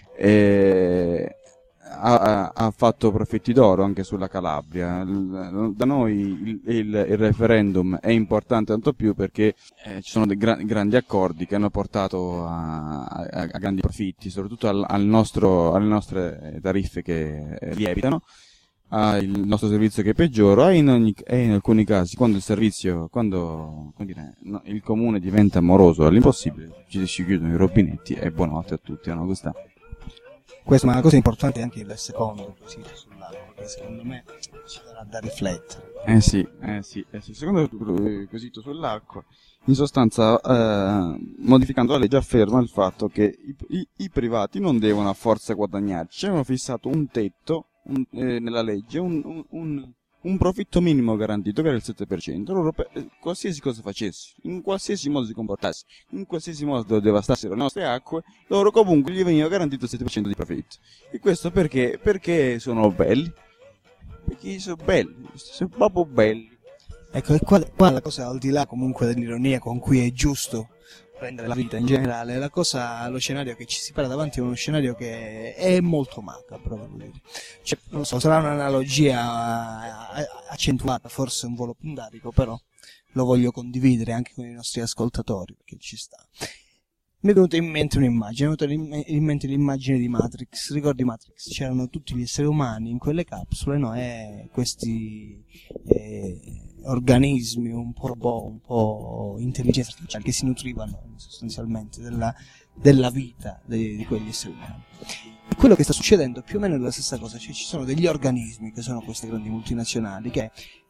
eh, Ha, ha fatto profitti d'oro anche sulla Calabria. Da noi il, il, il referendum è importante tanto più perché eh, ci sono dei gra- grandi accordi che hanno portato a, a, a grandi profitti, soprattutto al, al nostro, alle nostre tariffe che eh, lievitano, al nostro servizio che peggiora e in, ogni, e in alcuni casi quando il servizio, quando come dire, no, il comune diventa moroso all'impossibile, ci si chiudono i rubinetti e buonanotte a tutti, no? Questa Questo, ma la cosa importante è anche il secondo quesito sull'acqua, che secondo me ci darà da riflettere. Eh sì, eh sì, eh sì. Il secondo quesito sull'acqua, in sostanza, eh, modificando la legge, afferma il fatto che i, i, i privati non devono a forza guadagnarci. Ci avevano fissato un tetto un, eh, nella legge, un, un, un, un profitto minimo garantito che era il sette per cento. Loro, per, qualsiasi cosa facessi, in qualsiasi modo si comportassi, in qualsiasi modo devastassero le nostre acque, loro comunque gli veniva garantito il sette per cento di profitto. E questo perché? Perché sono belli. Perché sono belli, sono proprio belli. Ecco, e qua, qua la cosa, al di là comunque dell'ironia con cui è giusto prendere la vita in generale, la cosa, lo scenario che ci si para davanti è uno scenario che è molto macabro, voglio dire. Cioè, non so, sarà un'analogia accentuata, forse un volo pindarico, però lo voglio condividere anche con i nostri ascoltatori, perché ci sta. Mi è venuta in mente un'immagine, mi è venuta in mente l'immagine di Matrix. Ricordi Matrix? C'erano tutti gli esseri umani in quelle capsule, no? E questi eh, organismi un po' robot, un po' intelligenza artificiale che si nutrivano sostanzialmente della, della vita di, di quegli esseri umani. E quello che sta succedendo più o meno è la stessa cosa, cioè ci sono degli organismi che sono queste grandi multinazionali che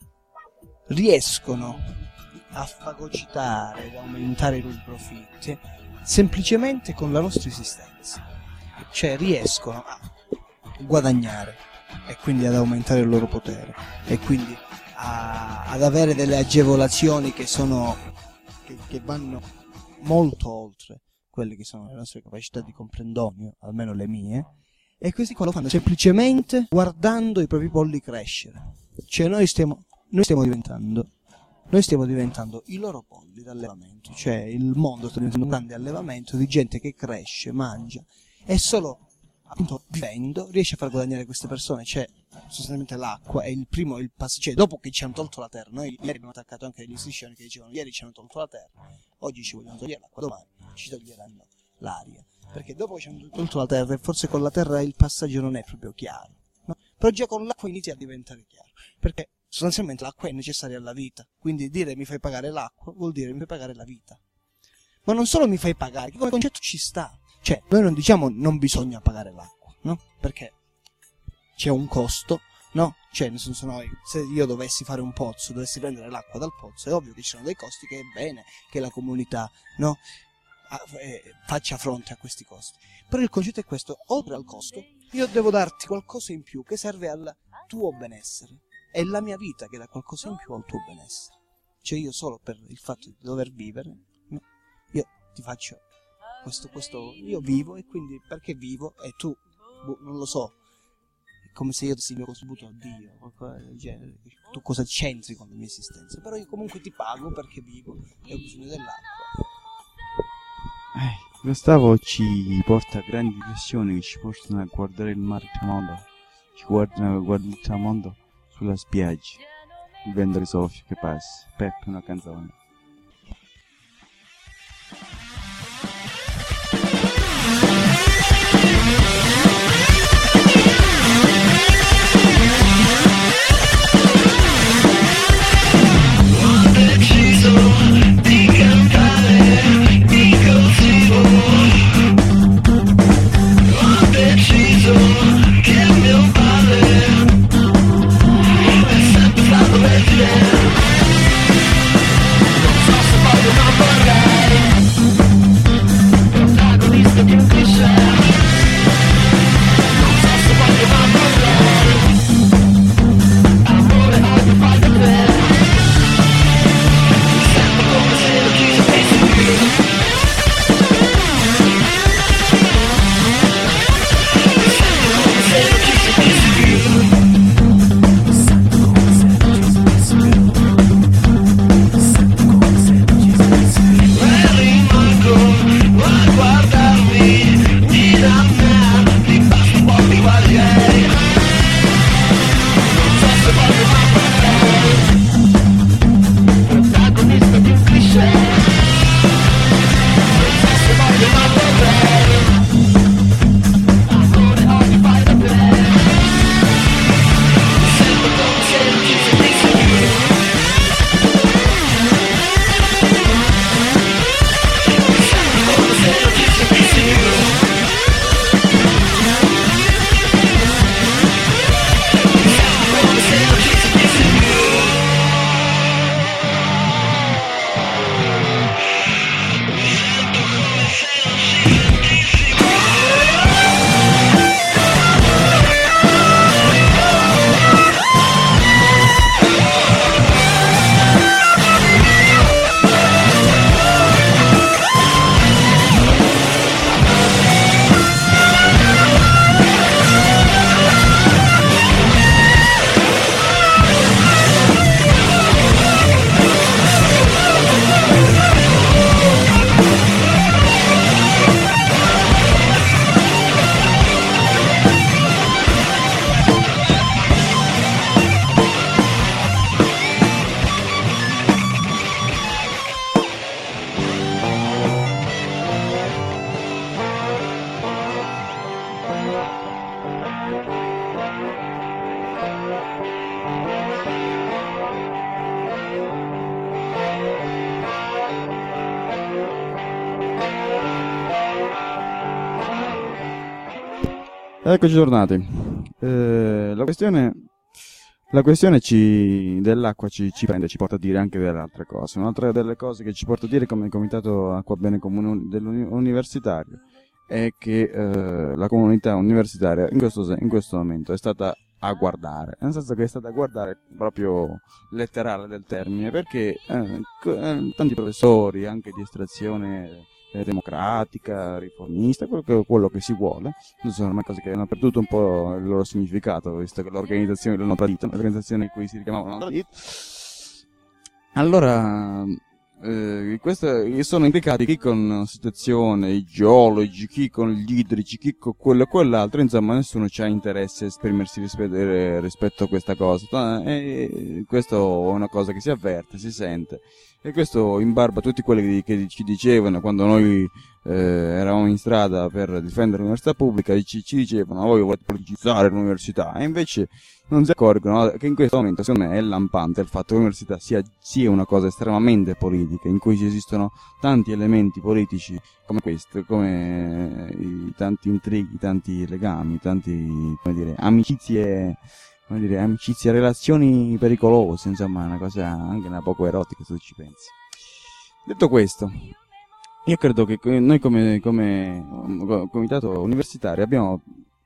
riescono a fagocitare, ad aumentare i loro profitti semplicemente con la nostra esistenza, cioè riescono a guadagnare e quindi ad aumentare il loro potere e quindi a, ad avere delle agevolazioni che sono che, che vanno molto oltre quelle che sono le nostre capacità di comprendonio, almeno le mie, e questi qua lo fanno semplicemente guardando i propri polli crescere. Cioè noi stiamo noi stiamo diventando Noi stiamo diventando i loro polli d'allevamento, cioè il mondo sta diventando un grande allevamento di gente che cresce, mangia e solo appunto vivendo riesce a far guadagnare queste persone. Cioè sostanzialmente l'acqua è il primo, il pass- cioè dopo che ci hanno tolto la terra, noi ieri abbiamo attaccato anche degli striscioni che dicevano ieri ci hanno tolto la terra, oggi ci vogliono togliere l'acqua, domani ci toglieranno l'aria, perché dopo che ci hanno tolto la terra e forse con la terra il passaggio non è proprio chiaro, no? Però già con l'acqua inizia a diventare chiaro, perché sostanzialmente l'acqua è necessaria alla vita, quindi dire mi fai pagare l'acqua vuol dire mi fai pagare la vita. Ma non solo mi fai pagare, che come concetto ci sta. Cioè, noi non diciamo non bisogna pagare l'acqua, no? Perché c'è un costo, no? Cioè, nel senso, noi, se io dovessi fare un pozzo, dovessi prendere l'acqua dal pozzo, è ovvio che ci sono dei costi che è bene che la comunità, no? A, eh, faccia fronte a questi costi. Però il concetto è questo, oltre al costo, io devo darti qualcosa in più che serve al tuo benessere. È la mia vita che dà qualcosa in più al tuo benessere. Cioè io solo per il fatto di dover vivere, no? Io ti faccio questo, questo, io vivo e quindi perché vivo e tu, boh, non lo so, è come se io dessi il mio contributo a Dio, o qualcosa del genere, tu cosa c'entri con la mia esistenza, però io comunque ti pago perché vivo e ho bisogno dell'acqua. Eh, Gustavo ci porta a grandi riflessioni che ci portano a guardare il mare tramonto, ci guardano a guardare il tramonto sulla spiaggia, il vento di soffio che passa, Peppe una canzone. Ho deciso di cantare di cattivo, ho deciso che il mio padre è sempre stato residente. Eccoci tornati. Eh, la questione, la questione ci, dell'acqua ci, ci prende, ci porta a dire anche delle altre cose. Un'altra delle cose che ci porta a dire come Comitato Acqua Bene Comune dell'Universitario è che eh, la comunità universitaria in questo, in questo momento è stata a guardare, nel senso che è stata a guardare proprio letterale del termine, perché eh, eh, tanti professori, anche di estrazione democratica, riformista, quello che, quello che si vuole, non sono ormai cose che hanno perduto un po' il loro significato, visto che l'organizzazione l'hanno tradito, l'organizzazione in cui si richiamavano l'hanno tradito. Allora, eh, questo, sono implicati chi con la situazione, i geologi, chi con gli idrici, chi con quello e quell'altro, insomma nessuno c'ha interesse a esprimersi rispetto, rispetto a questa cosa, e questo è una cosa che si avverte, si sente. E questo imbarba tutti quelli che ci dicevano quando noi eh, eravamo in strada per difendere l'università pubblica, ci, ci dicevano: voi volete politicizzare l'università, e invece non si accorgono che in questo momento, secondo me, è lampante il fatto che l'università sia, sia una cosa estremamente politica, in cui esistono tanti elementi politici come questo, come i tanti intrighi, tanti legami, tanti, come dire, amicizie, come dire, amicizie, relazioni pericolose, insomma, è una cosa anche una poco erotica se ci pensi. Detto questo, io credo che noi come, come comitato universitario abbiamo,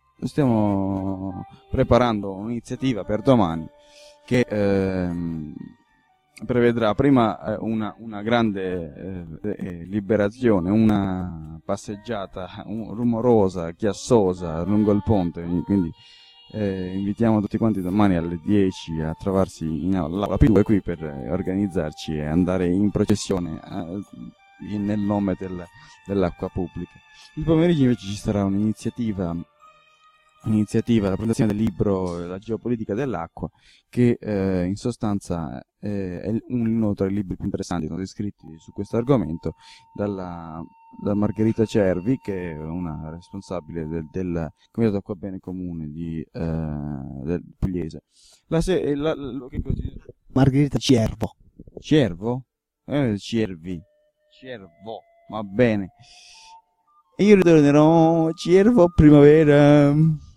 stiamo preparando un'iniziativa per domani che ehm, prevedrà prima una, una grande eh, liberazione, una passeggiata un, rumorosa, chiassosa lungo il ponte, quindi Eh, invitiamo tutti quanti domani alle dieci a trovarsi in aula P due qui per organizzarci e andare in processione eh, nel nome del, dell'acqua pubblica. Il pomeriggio invece ci sarà un'iniziativa, un'iniziativa, la presentazione del libro La geopolitica dell'acqua, che eh, in sostanza eh, è uno tra i libri più interessanti che sono scritti su questo argomento dalla da Margherita Cervi, che è una responsabile del, del Comitato Acqua Bene Comune di, eh, del Pugliese. La se, la, la, che Margherita Cervo. Cervo? Eh, Cervi. Cervo, va bene. E io ritornerò Cervo primavera.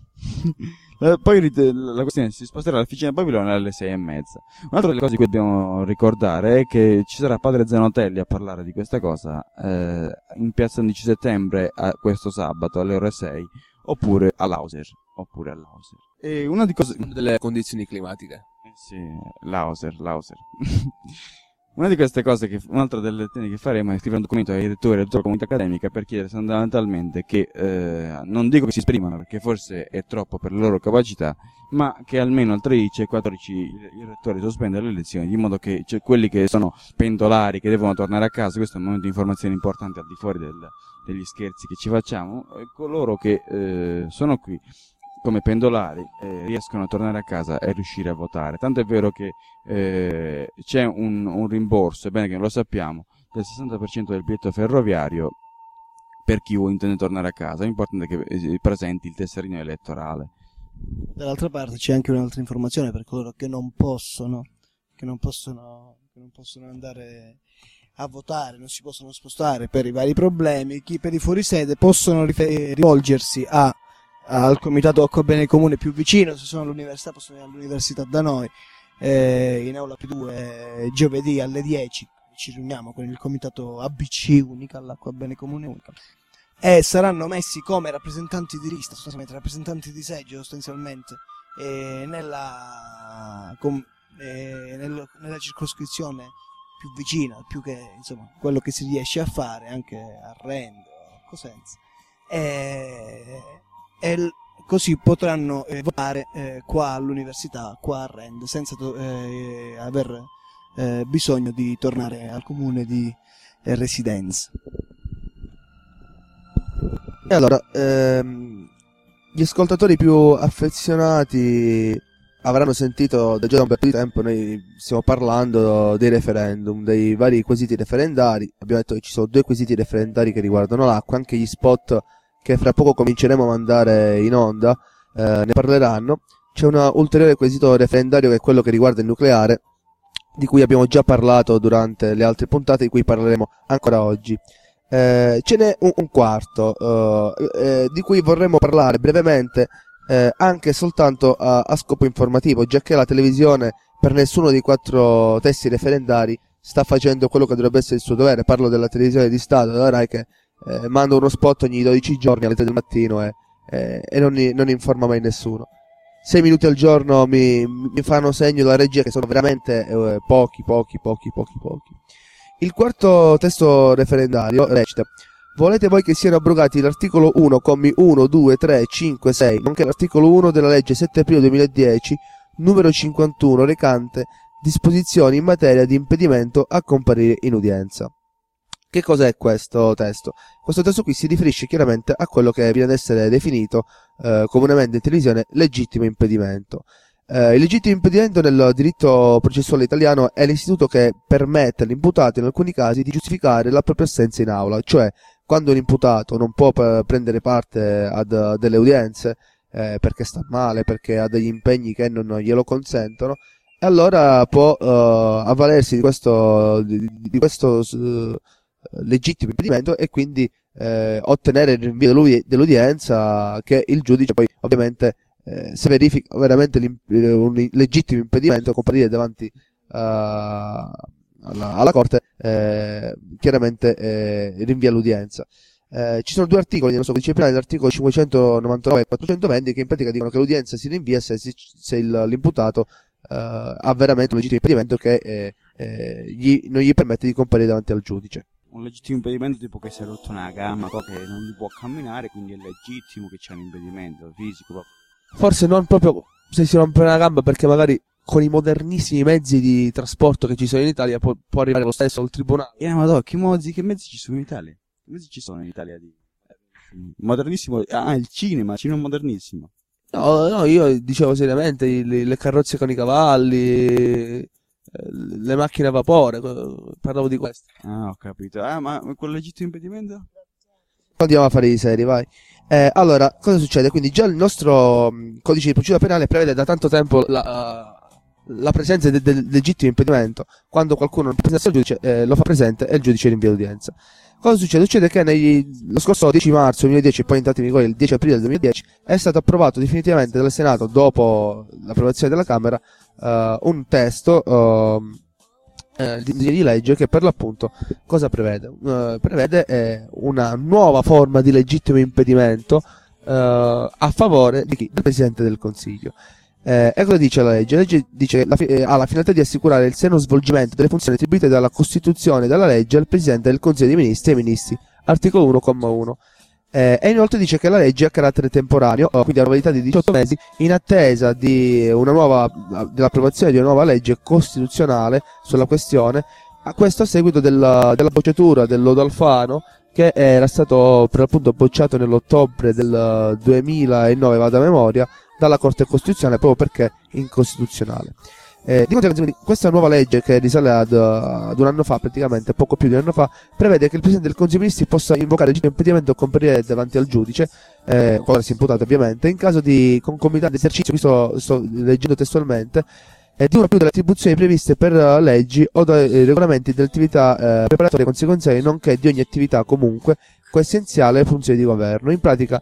Poi la questione si sposterà all'Officina Babilonia alle sei e mezza. Un'altra delle cose che dobbiamo ricordare è che ci sarà padre Zanotelli a parlare di questa cosa eh, in piazza undici settembre a questo sabato alle ore sei, oppure all'Auser, oppure all'Auser. E una di cose delle condizioni climatiche. Eh sì, l'Auser, l'Auser. Una di queste cose, che un'altra delle temi che faremo è scrivere un documento ai rettori e alla comunità accademica per chiedere fondamentalmente che, eh, non dico che si esprimano perché forse è troppo per le loro capacità, ma che almeno al tredici e quattordici il rettore sospenda le lezioni, di modo che cioè, quelli che sono pendolari, che devono tornare a casa, questo è un momento di informazione importante al di fuori del, degli scherzi che ci facciamo, e coloro che eh, sono qui come pendolari eh, riescono a tornare a casa e riuscire a votare. Tanto è vero che eh, c'è un, un rimborso, è bene che non lo sappiamo, del sessanta per cento del biglietto ferroviario per chi vuole intende tornare a casa. È importante che eh, presenti il tesserino elettorale. Dall'altra parte c'è anche un'altra informazione per coloro che non possono, che non possono, che non possono andare a votare, non si possono spostare per i vari problemi. Chi per i fuorisede possono rifer- rivolgersi a al comitato Acqua Bene Comune più vicino. Se sono all'università possono venire all'università da noi, eh, in aula P due giovedì alle dieci ci riuniamo con il comitato A B C Unica, all'Acqua Bene Comune Unica, e saranno messi come rappresentanti di lista, sostanzialmente rappresentanti di seggio sostanzialmente, eh, nella, com, eh, nel, nella circoscrizione più vicina, più che insomma quello che si riesce a fare anche a Rendo, a Cosenza, e e l- così potranno eh, votare eh, qua all'università, qua a Rende, senza to- eh, aver eh, bisogno di tornare al comune di eh, residenza. E allora, ehm, gli ascoltatori più affezionati avranno sentito da già da un bel po' di tempo, noi stiamo parlando dei referendum, dei vari quesiti referendari. Abbiamo detto che ci sono due quesiti referendari che riguardano l'acqua, anche gli spot che fra poco cominceremo a mandare in onda eh, ne parleranno. C'è un ulteriore quesito referendario che è quello che riguarda il nucleare, di cui abbiamo già parlato durante le altre puntate, di cui parleremo ancora oggi. Eh, ce n'è un, un quarto eh, eh, di cui vorremmo parlare brevemente, eh, anche soltanto a, a scopo informativo, giacché la televisione per nessuno dei quattro testi referendari sta facendo quello che dovrebbe essere il suo dovere. Parlo della televisione di Stato, della Rai, che eh, manda uno spot ogni dodici giorni alle tre del mattino e, e, e non, non informa mai nessuno. Sei minuti al giorno mi, mi fanno segno la regia, che sono veramente eh, pochi, pochi, pochi, pochi, pochi. Il quarto testo referendario recita: volete voi che siano abrogati l'articolo uno, commi uno, due, tre, cinque, sei, nonché l'articolo uno della legge sette aprile duemiladieci, numero cinquantuno, recante disposizioni in materia di impedimento a comparire in udienza. Che cos'è questo testo? Questo testo qui si riferisce chiaramente a quello che viene ad essere definito eh, comunemente in televisione legittimo impedimento. Eh, il legittimo impedimento nel diritto processuale italiano è l'istituto che permette all'imputato in alcuni casi di giustificare la propria assenza in aula, cioè quando un imputato non può p- prendere parte ad uh, delle udienze eh, perché sta male, perché ha degli impegni che non glielo consentono, e allora può uh, avvalersi di questo, di, di questo uh, legittimo impedimento e quindi eh, ottenere il rinvio dell'udi- dell'udienza, che il giudice poi ovviamente Eh, se verifica veramente un legittimo impedimento a comparire davanti uh, alla, alla Corte, eh, chiaramente eh, rinvia l'udienza. Eh, ci sono due articoli nel nostro codice penale, l'articolo cinquecentonovantanove e quattrocentoventi, che in pratica dicono che l'udienza si rinvia se, se il, l'imputato uh, ha veramente un legittimo impedimento che eh, eh, gli, non gli permette di comparire davanti al giudice. Un legittimo impedimento tipo che si è rotto una gamba, che non può camminare, quindi è legittimo che c'è un impedimento fisico proprio. Forse non proprio se si rompe una gamba, perché magari con i modernissimi mezzi di trasporto che ci sono in Italia può, può arrivare lo stesso al tribunale. Eh, ma do, che mezzi, che mezzi ci sono in Italia? Che mezzi ci sono in Italia di modernissimo? Ah, il cinema, cinema modernissimo. No, no, io dicevo seriamente, le, le carrozze con i cavalli, le macchine a vapore, parlavo di questo. Ah, ho capito. Ah, ma con il legittimo impedimento? Andiamo a fare i seri, vai. Eh, allora, cosa succede? Quindi già il nostro mh, codice di procedura penale prevede da tanto tempo la, uh, la presenza del, del legittimo impedimento. Quando qualcuno non presenta al giudice, eh, lo fa presente e il giudice rinvia l'udienza. Cosa succede? Succede che negli, lo scorso dieci marzo duemiladieci, e poi entrato in vigore il dieci aprile del duemiladieci, è stato approvato definitivamente dal Senato, dopo l'approvazione della Camera, uh, un testo uh, Eh, di, di legge che per l'appunto cosa prevede? Uh, prevede eh, una nuova forma di legittimo impedimento uh, a favore di chi? Del Presidente del Consiglio. Eh, e cosa dice la legge? La legge dice che la fi- eh, ha la finalità di assicurare il sereno svolgimento delle funzioni attribuite dalla Costituzione e dalla legge al Presidente del Consiglio dei Ministri e ai Ministri, articolo uno, comma uno. Eh, e inoltre dice che la legge ha carattere temporaneo, quindi ha una validità di diciotto mesi, in attesa di una nuova, dell'approvazione di una nuova legge costituzionale sulla questione, a questo a seguito della, della bocciatura del lodo Alfano, che era stato per l'appunto bocciato nell'ottobre del duemilanove, vado a memoria, dalla Corte Costituzionale, proprio perché incostituzionale. Eh, di conseguenza, questa nuova legge, che risale ad, ad un anno fa, praticamente poco più di un anno fa, prevede che il Presidente del Consiglio dei Ministri possa invocare il legittimo impedimento a comparire davanti al giudice, eh, qualora sia imputato ovviamente, in caso di concomitante esercizio, qui sto, sto leggendo testualmente, eh, di una o più delle attribuzioni previste per uh, leggi o dai regolamenti delle attività eh, preparatorie e conseguenziali, nonché di ogni attività comunque coessenziale alle funzioni di governo. In pratica,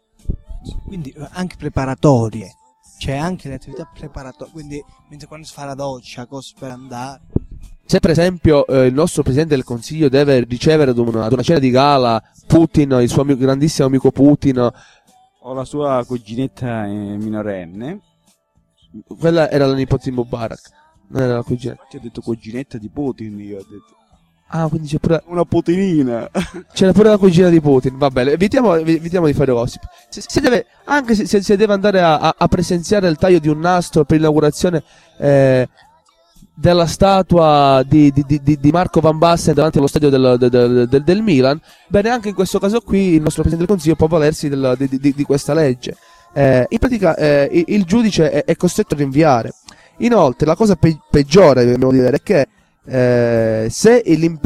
quindi anche preparatorie. C'è anche le attività preparatorie, quindi mentre quando si fa la doccia, cose per andare. Se per esempio eh, il nostro Presidente del Consiglio deve ricevere ad una, ad una cena di gala Putin, il suo amico, grandissimo amico Putin, o la sua cuginetta eh, minorenne, quella era la nipote di Mubarak, non era la cugina. Ti ho detto cuginetta di Putin, io ho detto. Ah, quindi c'è pure una putinina. C'era pure la cugina di Putin. Va bene, evitiamo, evitiamo di fare gossip. Se, se deve, anche se, se, se deve andare a, a, a presenziare il taglio di un nastro per l'inaugurazione eh, della statua di, di, di, di Marco Van Basten davanti allo stadio del, del, del, del, del Milan, bene, anche in questo caso qui il nostro Presidente del Consiglio può valersi del, di, di, di questa legge. Eh, in pratica eh, il, il giudice è, è costretto a rinviare. Inoltre la cosa pe- peggiore, dobbiamo dire, è che Eh, se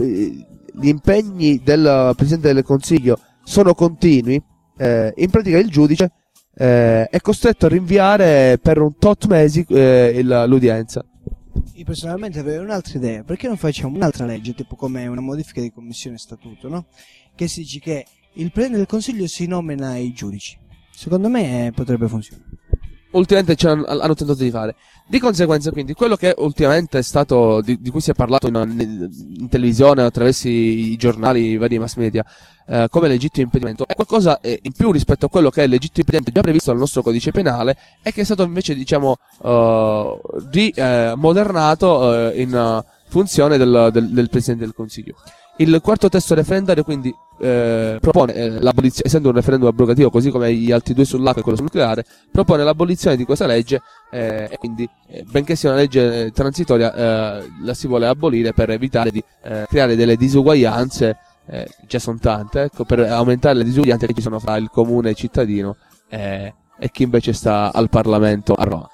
gli impegni del Presidente del Consiglio sono continui, eh, in pratica il giudice eh, è costretto a rinviare per un tot mesi eh, il, l'udienza. Io personalmente avevo un'altra idea: perché non facciamo un'altra legge, tipo come una modifica di commissione statuto, no? che si dice che il Presidente del Consiglio si nomina i giudici. Secondo me eh, potrebbe funzionare. Ultimamente ci hanno, hanno tentato di fare. Di conseguenza, quindi, quello che ultimamente è stato, di, di cui si è parlato in, in televisione, attraverso i, i giornali, i vari mass media, eh, come legittimo impedimento, è qualcosa eh, in più rispetto a quello che è il legittimo impedimento già previsto dal nostro codice penale e che è stato invece, diciamo, uh, rimodernato uh, in uh, funzione del, del, del Presidente del Consiglio. Il quarto testo referendario, quindi, eh, propone eh, l'abolizione, essendo un referendum abrogativo così come gli altri due sull'acqua e quello sul nucleare, propone l'abolizione di questa legge eh, e quindi, eh, benché sia una legge eh, transitoria, eh, la si vuole abolire per evitare di eh, creare delle disuguaglianze, eh, già sono tante, ecco, per aumentare le disuguaglianze che ci sono fra il comune cittadino eh, e chi invece sta al Parlamento a Roma.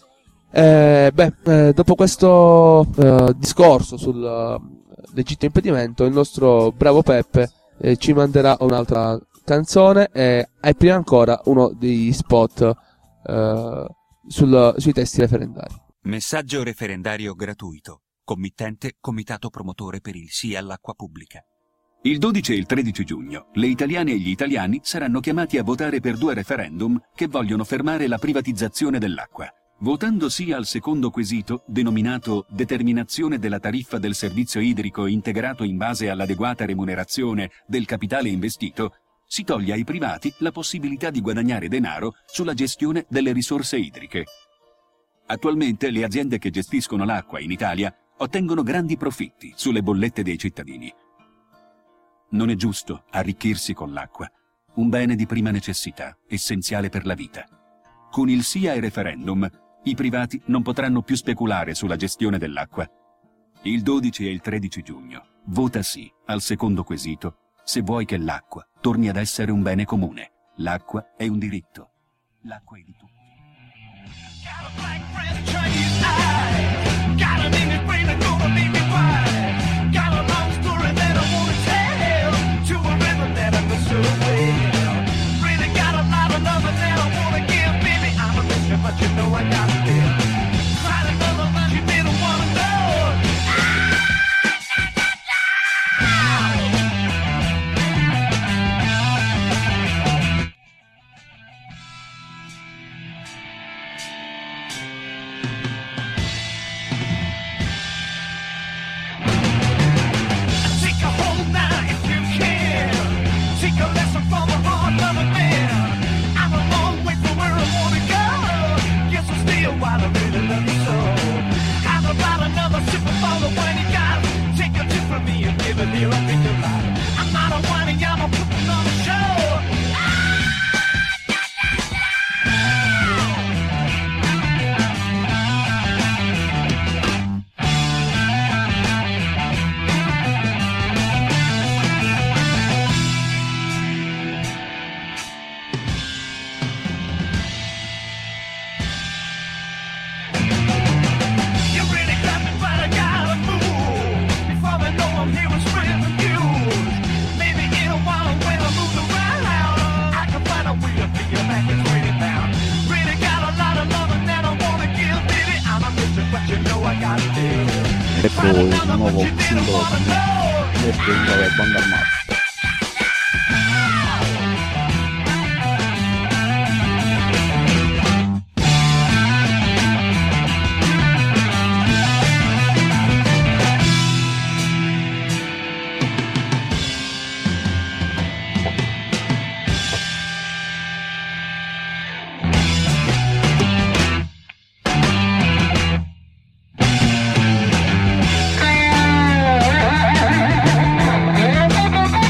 Eh, beh, eh, dopo questo eh, discorso sul uh, legittimo impedimento, il nostro bravo Peppe eh, ci manderà un'altra canzone e, e prima ancora uno degli spot eh, sul, sui testi referendari. Messaggio referendario gratuito. Committente Comitato Promotore per il Sì all'Acqua Pubblica. Il dodici e il tredici giugno le italiane e gli italiani saranno chiamati a votare per due referendum che vogliono fermare la privatizzazione dell'acqua. Votando sì al secondo quesito, denominato determinazione della tariffa del servizio idrico integrato in base all'adeguata remunerazione del capitale investito, si toglie ai privati la possibilità di guadagnare denaro sulla gestione delle risorse idriche. Attualmente le aziende che gestiscono l'acqua in Italia ottengono grandi profitti sulle bollette dei cittadini. Non è giusto arricchirsi con l'acqua, un bene di prima necessità, essenziale per la vita. Con il sì ai referendum, i privati non potranno più speculare sulla gestione dell'acqua. Il dodici e il tredici giugno, vota sì al secondo quesito se vuoi che l'acqua torni ad essere un bene comune. L'acqua è un diritto. L'acqua è di tutti. But you know I got it. Find another man you didn't wanna know. Take a hold now if you can. Take a lesson from a hard loving man. I'm a long way from where I wanna go. While I really love you so, have about another sip of all the wine you got. Take a tip from me and give it here up in your life. I'm not a whining, I'm a putting on a show. Ecco il nuovo singolo del Banda Armata. Thank you.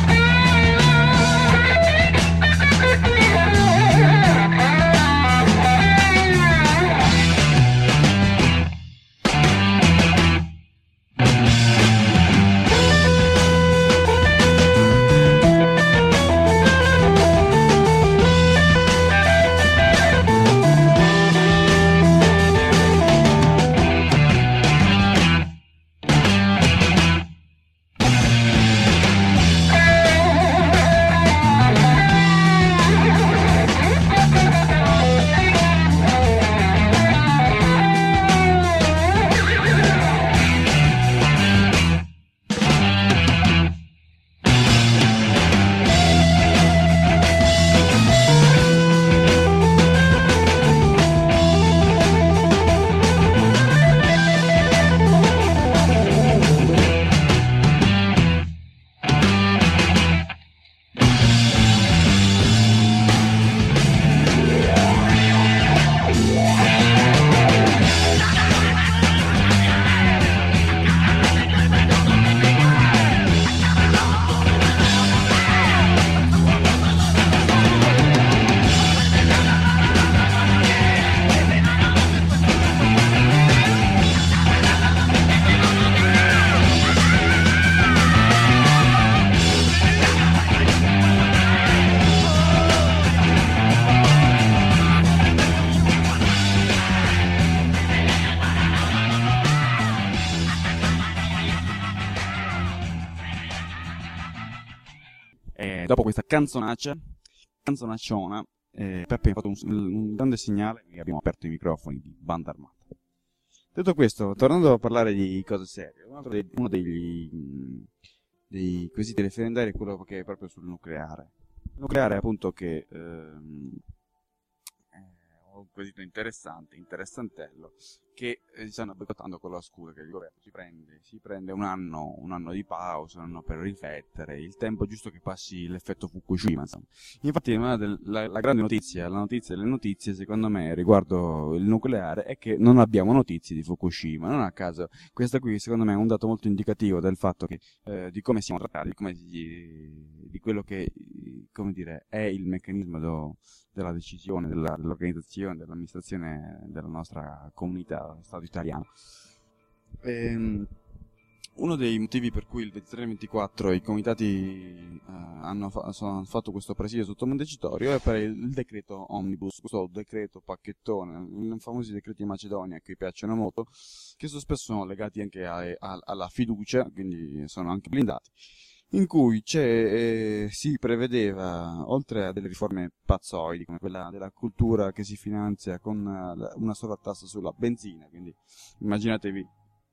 canzonaccia, canzonacciona. Eh, Peppe ha fatto un, un grande segnale e abbiamo aperto i microfoni di Banda Armata. Detto questo, tornando a parlare di cose serie, uno dei, uno degli, dei quesiti referendari è quello che è proprio sul nucleare. Il nucleare, appunto, che ehm, è un quesito interessante, interessantello, che eh, stanno boicottando con la scusa che il governo si prende, si prende un anno, un anno di pausa, un anno per riflettere, il tempo giusto che passi l'effetto Fukushima, insomma. Infatti una del, la, la grande notizia, la notizia delle notizie, secondo me, riguardo il nucleare, è che non abbiamo notizie di Fukushima. Non a caso, questa qui, secondo me, è un dato molto indicativo del fatto che, eh, di come siamo trattati, di, come, di, di quello che, come dire, è il meccanismo do, della decisione, della, dell'organizzazione, dell'amministrazione della nostra comunità, Stato italiano. Ehm, uno dei motivi per cui il ventitré ventiquattro i comitati eh, hanno, fa- sono, fatto questo presidio sotto Montecitorio è per il, il decreto omnibus, questo decreto pacchettone, i famosi decreti Macedonia che piacciono molto, che sono spesso sono legati anche a, a, alla fiducia, quindi sono anche blindati, in cui c'è, eh, si prevedeva, oltre a delle riforme pazzoidi, come quella della cultura che si finanzia con uh, una sovrattassa sulla benzina, quindi immaginatevi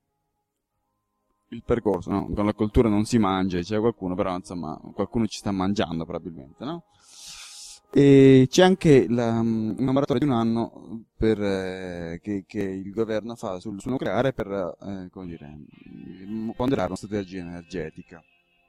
il percorso, no? Con la cultura non si mangia, c'è qualcuno, però insomma qualcuno ci sta mangiando probabilmente, no? E c'è anche la, una moratoria di un anno per, eh, che, che il governo fa sul, sul nucleare per eh, come dire, ponderare una strategia energetica.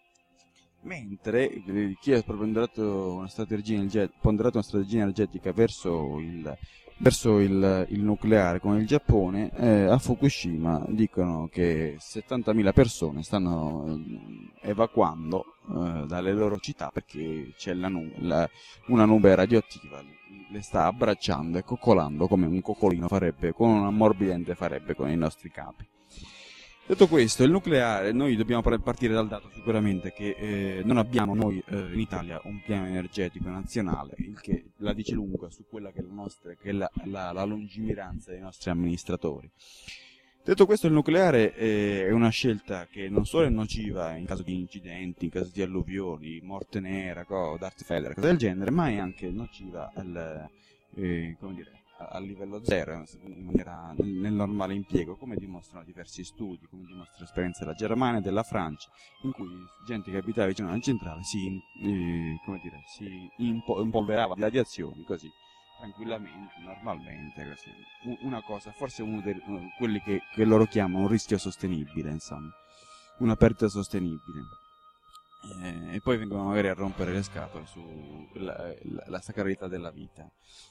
Mentre chi ha ponderato una strategia, ponderato una strategia energetica verso il, verso il, il nucleare, come il Giappone, eh, a Fukushima dicono che settantamila persone stanno evacuando eh, dalle loro città perché c'è la nube, la, una nube radioattiva, le sta abbracciando e coccolando come un coccolino farebbe, con un ammorbidente farebbe con i nostri capi. Detto questo, il nucleare, noi dobbiamo partire dal dato sicuramente che eh, non abbiamo noi eh, in Italia un piano energetico nazionale, il che la dice lunga su quella che è la, nostra, che è la, la, la lungimiranza dei nostri amministratori. Detto questo, il nucleare eh, è una scelta che non solo è nociva in caso di incidenti, in caso di alluvioni, morte nera, co, Darth Vader, cose del genere, ma è anche nociva al, eh, come dire, a livello zero, in maniera, nel normale impiego, come dimostrano diversi studi, come dimostra l'esperienza della Germania e della Francia, in cui gente che abitava vicino alla centrale si, eh, come dire, si impo- impolverava di radiazioni così, tranquillamente, normalmente, così. Una cosa, forse uno di quelli che, che loro chiamano un rischio sostenibile, insomma, una perdita sostenibile. Eh, e poi vengono magari a rompere le scatole sulla la, la sacralità della vita.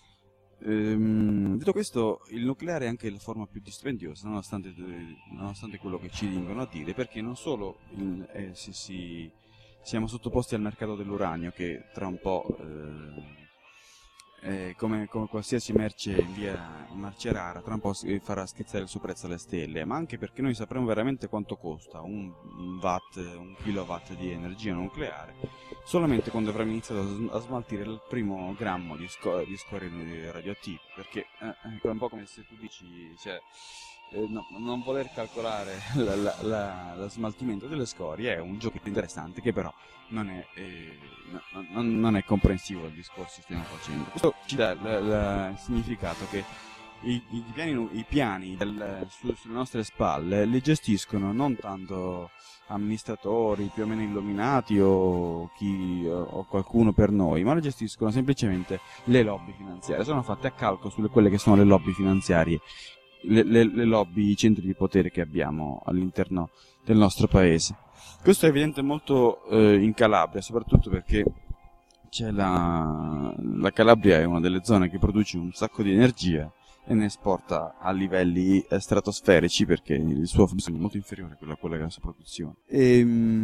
Ehm, detto questo, il nucleare è anche la forma più dispendiosa, nonostante, nonostante quello che ci vengono a dire, perché non solo il, eh, si, si, siamo sottoposti al mercato dell'uranio, che tra un po', eh, eh, come, come qualsiasi merce in via merce rara, tra un po' si farà schizzare il suo prezzo alle stelle, ma anche perché noi sapremo veramente quanto costa un, un watt, un kilowatt di energia nucleare, solamente quando avremo iniziato a smaltire il primo grammo di, sco- di scorie radioattive, perché eh, è un po' come se tu dici, cioè, eh, no, non voler calcolare la, la, la, lo smaltimento delle scorie è un gioco interessante che però non è, eh, no, non, non è comprensivo del discorso che stiamo facendo. Questo ci dà la, la, il significato che i, i piani, i piani del, su, sulle nostre spalle li gestiscono non tanto amministratori più o meno illuminati o, chi, o qualcuno per noi, ma lo gestiscono semplicemente le lobby finanziarie. Sono fatte a calco sulle quelle che sono le lobby finanziarie, le, le, le lobby, i centri di potere che abbiamo all'interno del nostro paese. Questo è evidente molto eh, in Calabria, soprattutto perché c'è la, la Calabria è una delle zone che produce un sacco di energia e ne esporta a livelli stratosferici perché il suo fabbisogno è molto inferiore a quello, a quello della sua produzione. E,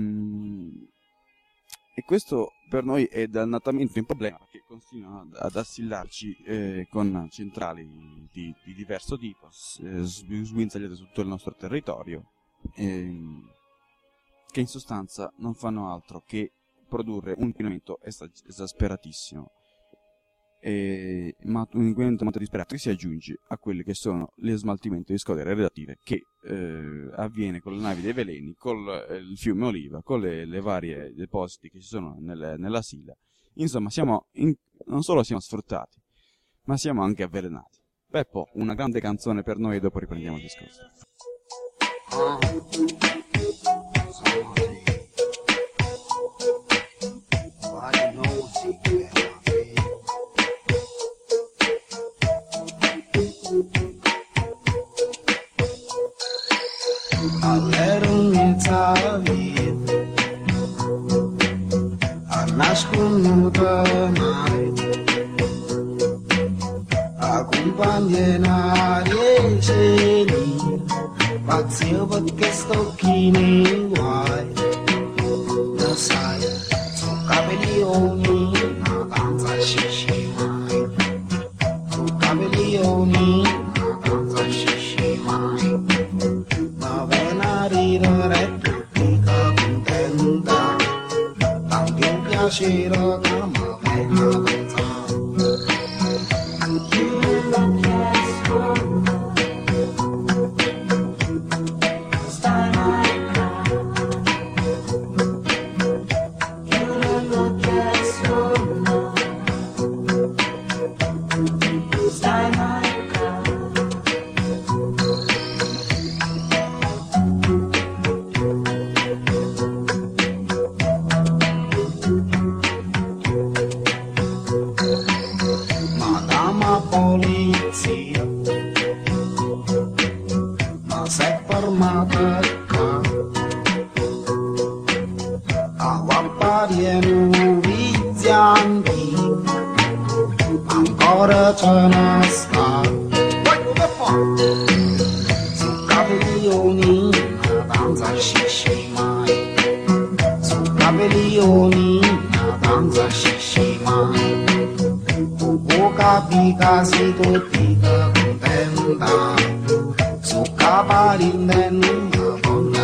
e questo per noi è dannatamente un problema che continua ad assillarci eh, con centrali di, di diverso tipo, eh, sguinzagliate su tutto il nostro territorio, eh, che in sostanza non fanno altro che produrre un inquinamento esas- esasperatissimo. E, ma un inquinamento molto disperato che si aggiunge a quelli che sono lo smaltimento di scorie radioattive che eh, avviene con le navi dei veleni, con eh, il fiume Oliva, con le, le varie depositi che ci sono nel, nella Sila Insomma, siamo in... non solo siamo sfruttati, ma siamo anche avvelenati. Peppo, una grande canzone per noi e dopo riprendiamo il discorso. Accompagnerai cieli, pazzo perché sto chi ne vuoi. Lo sai, su capellioni, una danza scisci mai. Su capellioni, una danza scisci mai. Ma vena ridere tutti che contenta, anche un piacere che mi venga pensare. Ancora ce ne sta. Su capellioni una danza scisci mai. Su capellioni una danza scisci mai. Tu capi casi tutti che contenta. Su caparinde una donna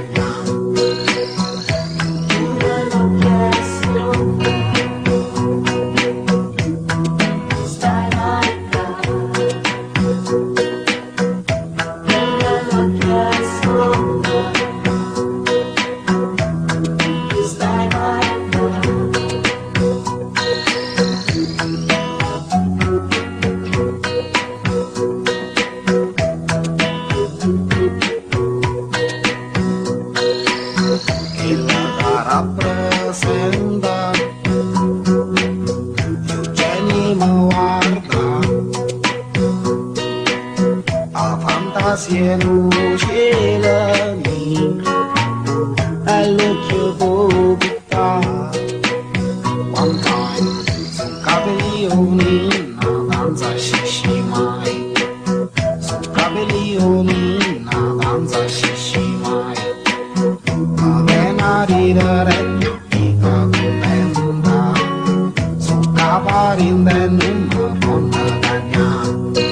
siano cielani all'occhio bobita one time su capellioni una danza scisci mai su capellioni una danza scisci mai ma vena ridere tutti che contenta su caparinde una donna cagna.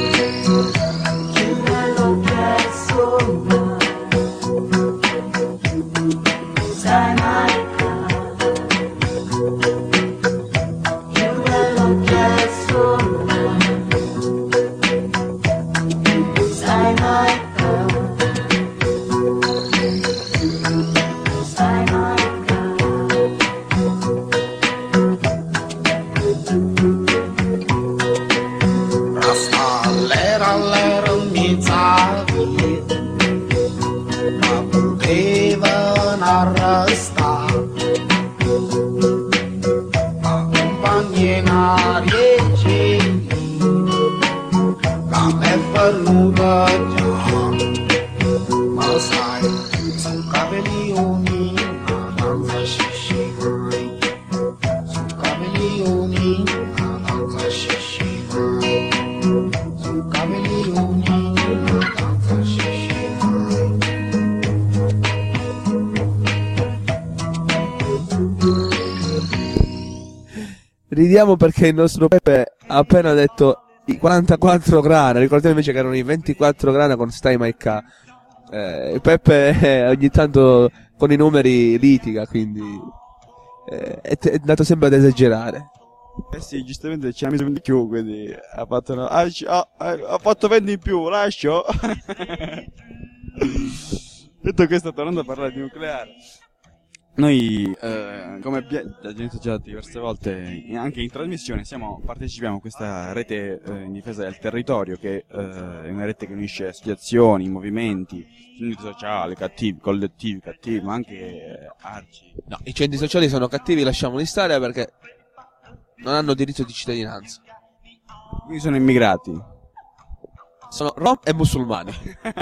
Ridiamo perché il nostro Peppe ha appena detto i quarantaquattro grana, ricordiamo invece che erano i ventiquattro grana con Stai My Car. Eh, Peppe eh, ogni tanto con i numeri litiga, quindi eh, è, è andato sempre ad esagerare. Eh sì, giustamente ci ha messo in più, quindi ha fatto una... ah, ha, ha fatto venti in più, lascio. Detto questo, tornando a parlare di nucleare, Noi, eh, come abbiamo detto già diverse volte, anche in trasmissione, siamo, partecipiamo a questa rete eh, in difesa del territorio, che eh, è una rete che unisce associazioni, movimenti, centri sociali, cattivi, collettivi, cattivi, ma anche eh, arci. No, i centri sociali sono cattivi, lasciamoli stare perché non hanno diritto di cittadinanza. Quindi sono immigrati. Sono rom e musulmani.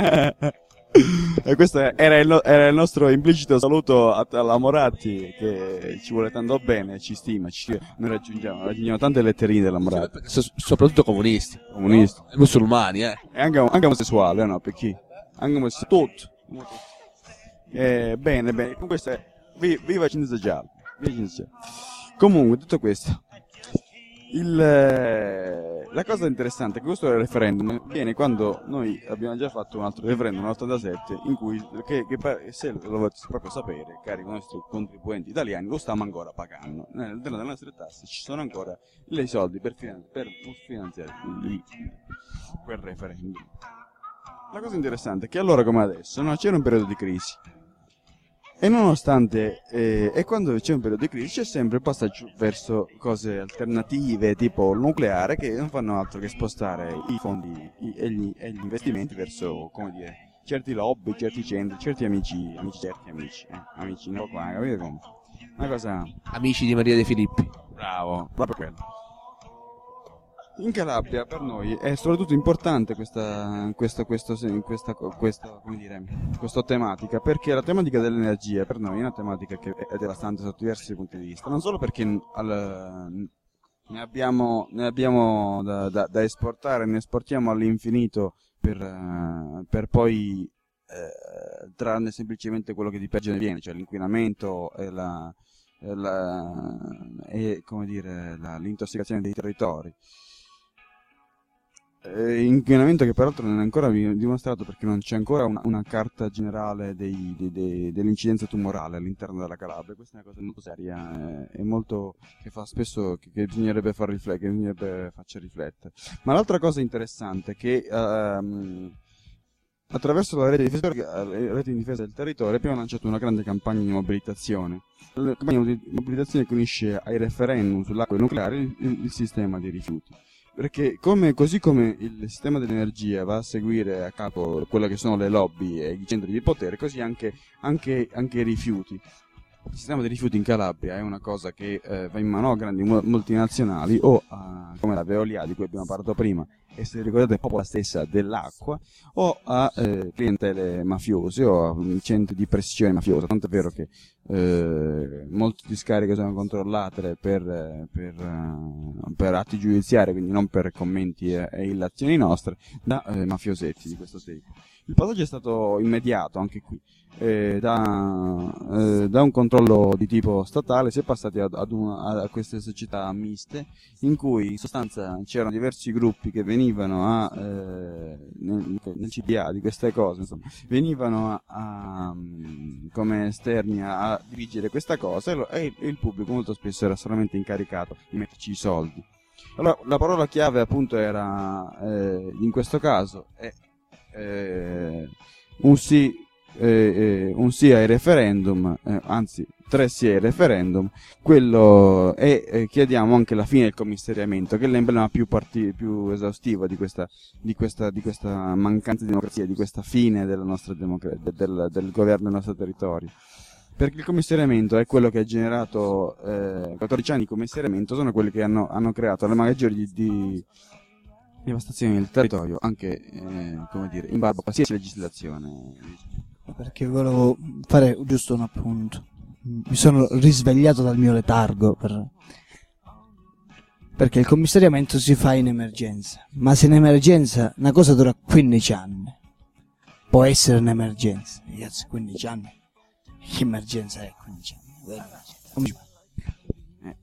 E questo era il, no- era il nostro implicito saluto a- alla Moratti, che ci vuole tanto bene, ci stima, ci, noi raggiungiamo, raggiungiamo tante letterine della Moratti. So- soprattutto comunisti. Comunisti. E musulmani, eh. E anche, anche omosessuale, no? Per chi? Anche omosessuale, tutto. Eh, bene, bene, con questo è, vi- viva Cinzia Giallo, viva Cinzia Giallo. Comunque, tutto questo. Il, eh, la cosa interessante è che questo referendum viene quando noi abbiamo già fatto un altro referendum nell'ottantasette in cui, che, che pa- se lo volete proprio sapere, cari nostri contribuenti italiani, lo stiamo ancora pagando. All'interno delle nostre tasse ci sono ancora i soldi per, finan- per finanziare il, quel referendum. La cosa interessante è che allora come adesso no, c'era un periodo di crisi. E nonostante, eh, e quando c'è un periodo di crisi c'è sempre il passaggio verso cose alternative tipo il nucleare, che non fanno altro che spostare i fondi i, e, gli, e gli investimenti verso, come dire, certi lobby, certi centri, certi amici, amici certi amici, eh, amici, no, qua, capite come? Una cosa... Amici di Maria De Filippi. Bravo, proprio quello. In Calabria per noi è soprattutto importante questa, questa, questo, questa, questa, come dire, questa tematica, perché la tematica dell'energia per noi è una tematica che è devastante sotto diversi punti di vista, non solo perché al, ne abbiamo, ne abbiamo da, da, da esportare, ne esportiamo all'infinito per, uh, per poi uh, trarne semplicemente quello che di peggio ne viene, cioè l'inquinamento e la, e la e, come dire, la, l'intossicazione dei territori. Eh, inquinamento che peraltro non è ancora dimostrato perché non c'è ancora una, una carta generale dei, dei, dei, dell'incidenza tumorale all'interno della Calabria. Questa è una cosa molto seria e molto che fa spesso che, che bisognerebbe far riflettere, che bisognerebbe farci riflettere. Ma l'altra cosa interessante è che ehm, attraverso la rete di, difesa, la rete di difesa del territorio abbiamo lanciato una grande campagna di mobilitazione. La campagna di mobilitazione che unisce ai referendum sull'acqua nucleare il, il, il sistema dei rifiuti. Perché come, così come il sistema dell'energia va a seguire a capo quelle che sono le lobby e i centri di potere, così anche, anche, anche i rifiuti. Il sistema dei rifiuti in Calabria è una cosa che eh, va in mano a grandi multinazionali o a, come la Veolia di cui abbiamo parlato prima, e se ricordate è proprio la stessa dell'acqua, o a eh, clientele mafiose o a centri di pressione mafiosa, tanto è vero che eh, molte discariche sono controllate per, per, uh, per atti giudiziari, quindi non per commenti e, e illazioni nostre, da eh, mafiosetti di questo tipo. Il passaggio è stato immediato anche qui. Eh, da, eh, da un controllo di tipo statale si è passati ad, ad una, a queste società miste in cui in sostanza c'erano diversi gruppi che venivano a eh, nel, nel C D A di queste cose insomma, venivano a, a, come esterni a, a dirigere questa cosa e, lo, e il pubblico molto spesso era solamente incaricato di metterci i soldi. Allora la parola chiave appunto era eh, in questo caso è eh, un sì Eh, eh, un sì ai referendum, eh, anzi tre sì ai referendum, quello e eh, chiediamo anche la fine del commissariamento, che è l'emblema più, parti- più esaustivo di questa, di, questa, di questa mancanza di democrazia, di questa fine della nostra democrazia, del, del governo del nostro territorio. Perché il commissariamento è quello che ha generato eh, quattordici anni di commissariamento, sono quelli che hanno, hanno creato le maggiori di, di devastazioni del territorio, anche eh, come dire, in barba a qualsiasi legislazione. Perché volevo fare giusto un appunto. Mi sono risvegliato dal mio letargo per... perché il commissariamento si fa in emergenza, ma se in emergenza una cosa dura quindici anni, può essere un'emergenza, ragazzi, quindici anni, che emergenza è quindici anni? Come si fa? Eh,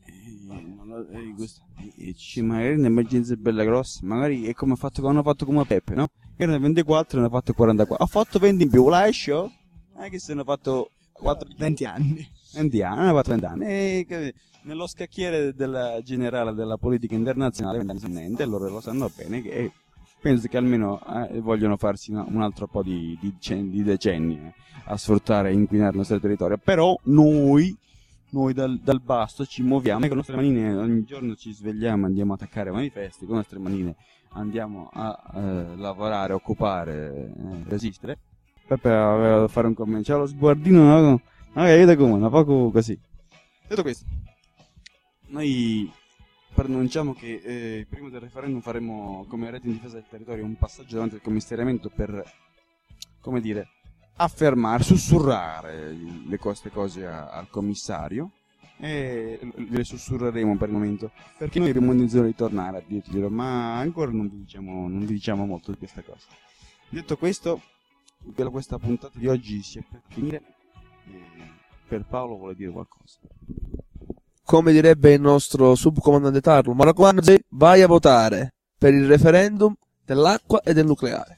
eh, eh, questo, eh, ci magari un'emergenza bella grossa, magari è come fatto, hanno fatto come Peppe, no? Era ventiquattro e ne ha fatto quarantaquattro. Ha fatto venti in più, la esce? Eh, che se ne ha fatto quattro, venti anni. venti anni, ne ha fatto venti anni. E che, nello scacchiere della generale della politica internazionale venti anni sono niente, e loro lo sanno bene che penso che almeno eh, vogliono farsi una, un altro po' di, di, di decenni eh, a sfruttare e inquinare il nostro territorio. Però noi, noi dal, dal basso ci muoviamo e con le nostre manine ogni giorno ci svegliamo, andiamo a attaccare manifesti, con le nostre manine andiamo a eh, lavorare, occupare, eh, resistere. Peppe aveva da fare un commento, c'è lo sguardino, no? Magari come, una poco così. Detto questo, noi preannunciamo che eh, prima del referendum faremo come Rete in Difesa del Territorio un passaggio davanti al commissariamento per, come dire, affermare, sussurrare le queste cose a, al commissario, e le sussurreremo per il momento, perché noi abbiamo intenzione di tornare a dirglielo, ma ancora non vi diciamo, non vi diciamo molto di questa cosa. Detto questo, per questa puntata di oggi si è per finire. E per Paolo vuole dire qualcosa. Come direbbe il nostro subcomandante Tarlo, ma raccomando, vai a votare per il referendum dell'acqua e del nucleare.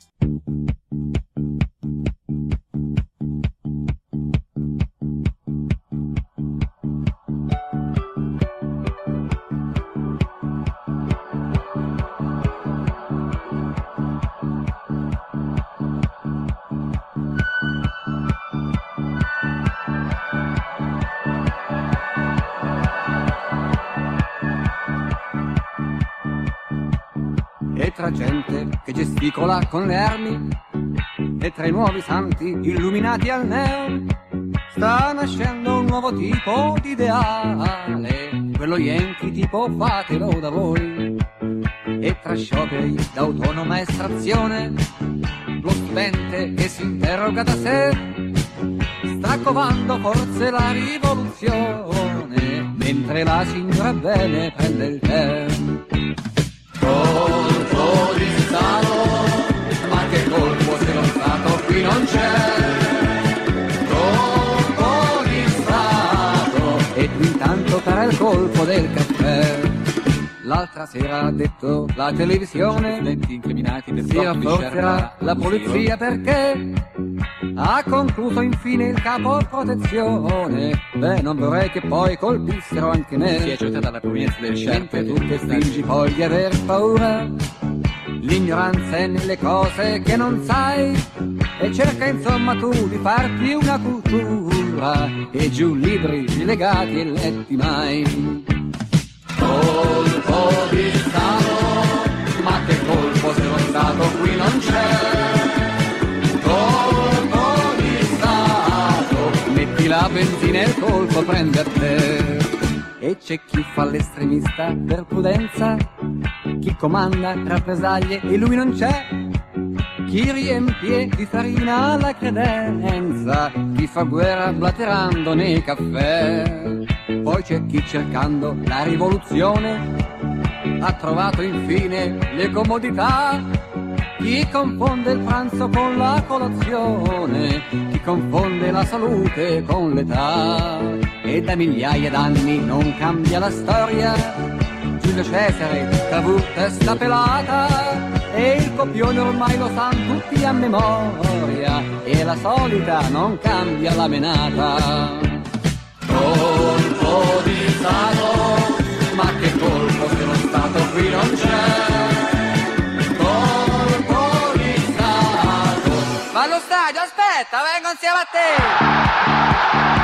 E tra gente che gesticola con le armi, e tra i nuovi santi illuminati al neon, sta nascendo un nuovo tipo di ideale, quello Yankee tipo fatelo da voi. E tra scioperi d'autonoma estrazione, lo studente che si interroga da sé, sta covando forse la rivoluzione, mentre la signora bene prende il tè. Colpo di Stato, ma che colpo se lo Stato qui non c'è? Colpo di Stato, e tu intanto cara il colpo del caffè. L'altra sera ha detto la televisione, studenti incriminati per si rafforzerà la polizia perché ha concluso infine il capo protezione. Beh, non vorrei che poi colpissero anche me. Si è accertata la provenienza del scienze, tu che fingi poi di aver paura. L'ignoranza è nelle cose che non sai, e cerca insomma tu di farti una cultura, e giù libri legati e letti mai. Colpo di Stato, ma che colpo se lo Stato qui non c'è? Colpo di Stato, metti la benzina e il colpo prende a te. E c'è chi fa l'estremista per prudenza, chi comanda rappresaglie e lui non c'è, chi riempie di farina la credenza, chi fa guerra blaterando nei caffè. Poi c'è chi cercando la rivoluzione ha trovato infine le comodità, chi confonde il pranzo con la colazione, chi confonde la salute con l'età. E da migliaia d'anni non cambia la storia, Giulio Cesare, Cavour, testa pelata, e il copione ormai lo sanno tutti a memoria, e la solita non cambia la menata. Colpo di Stato, ma che colpo se lo Stato qui non c'è? Colpo di Stato. Ma allo stadio, aspetta, vengo insieme a te!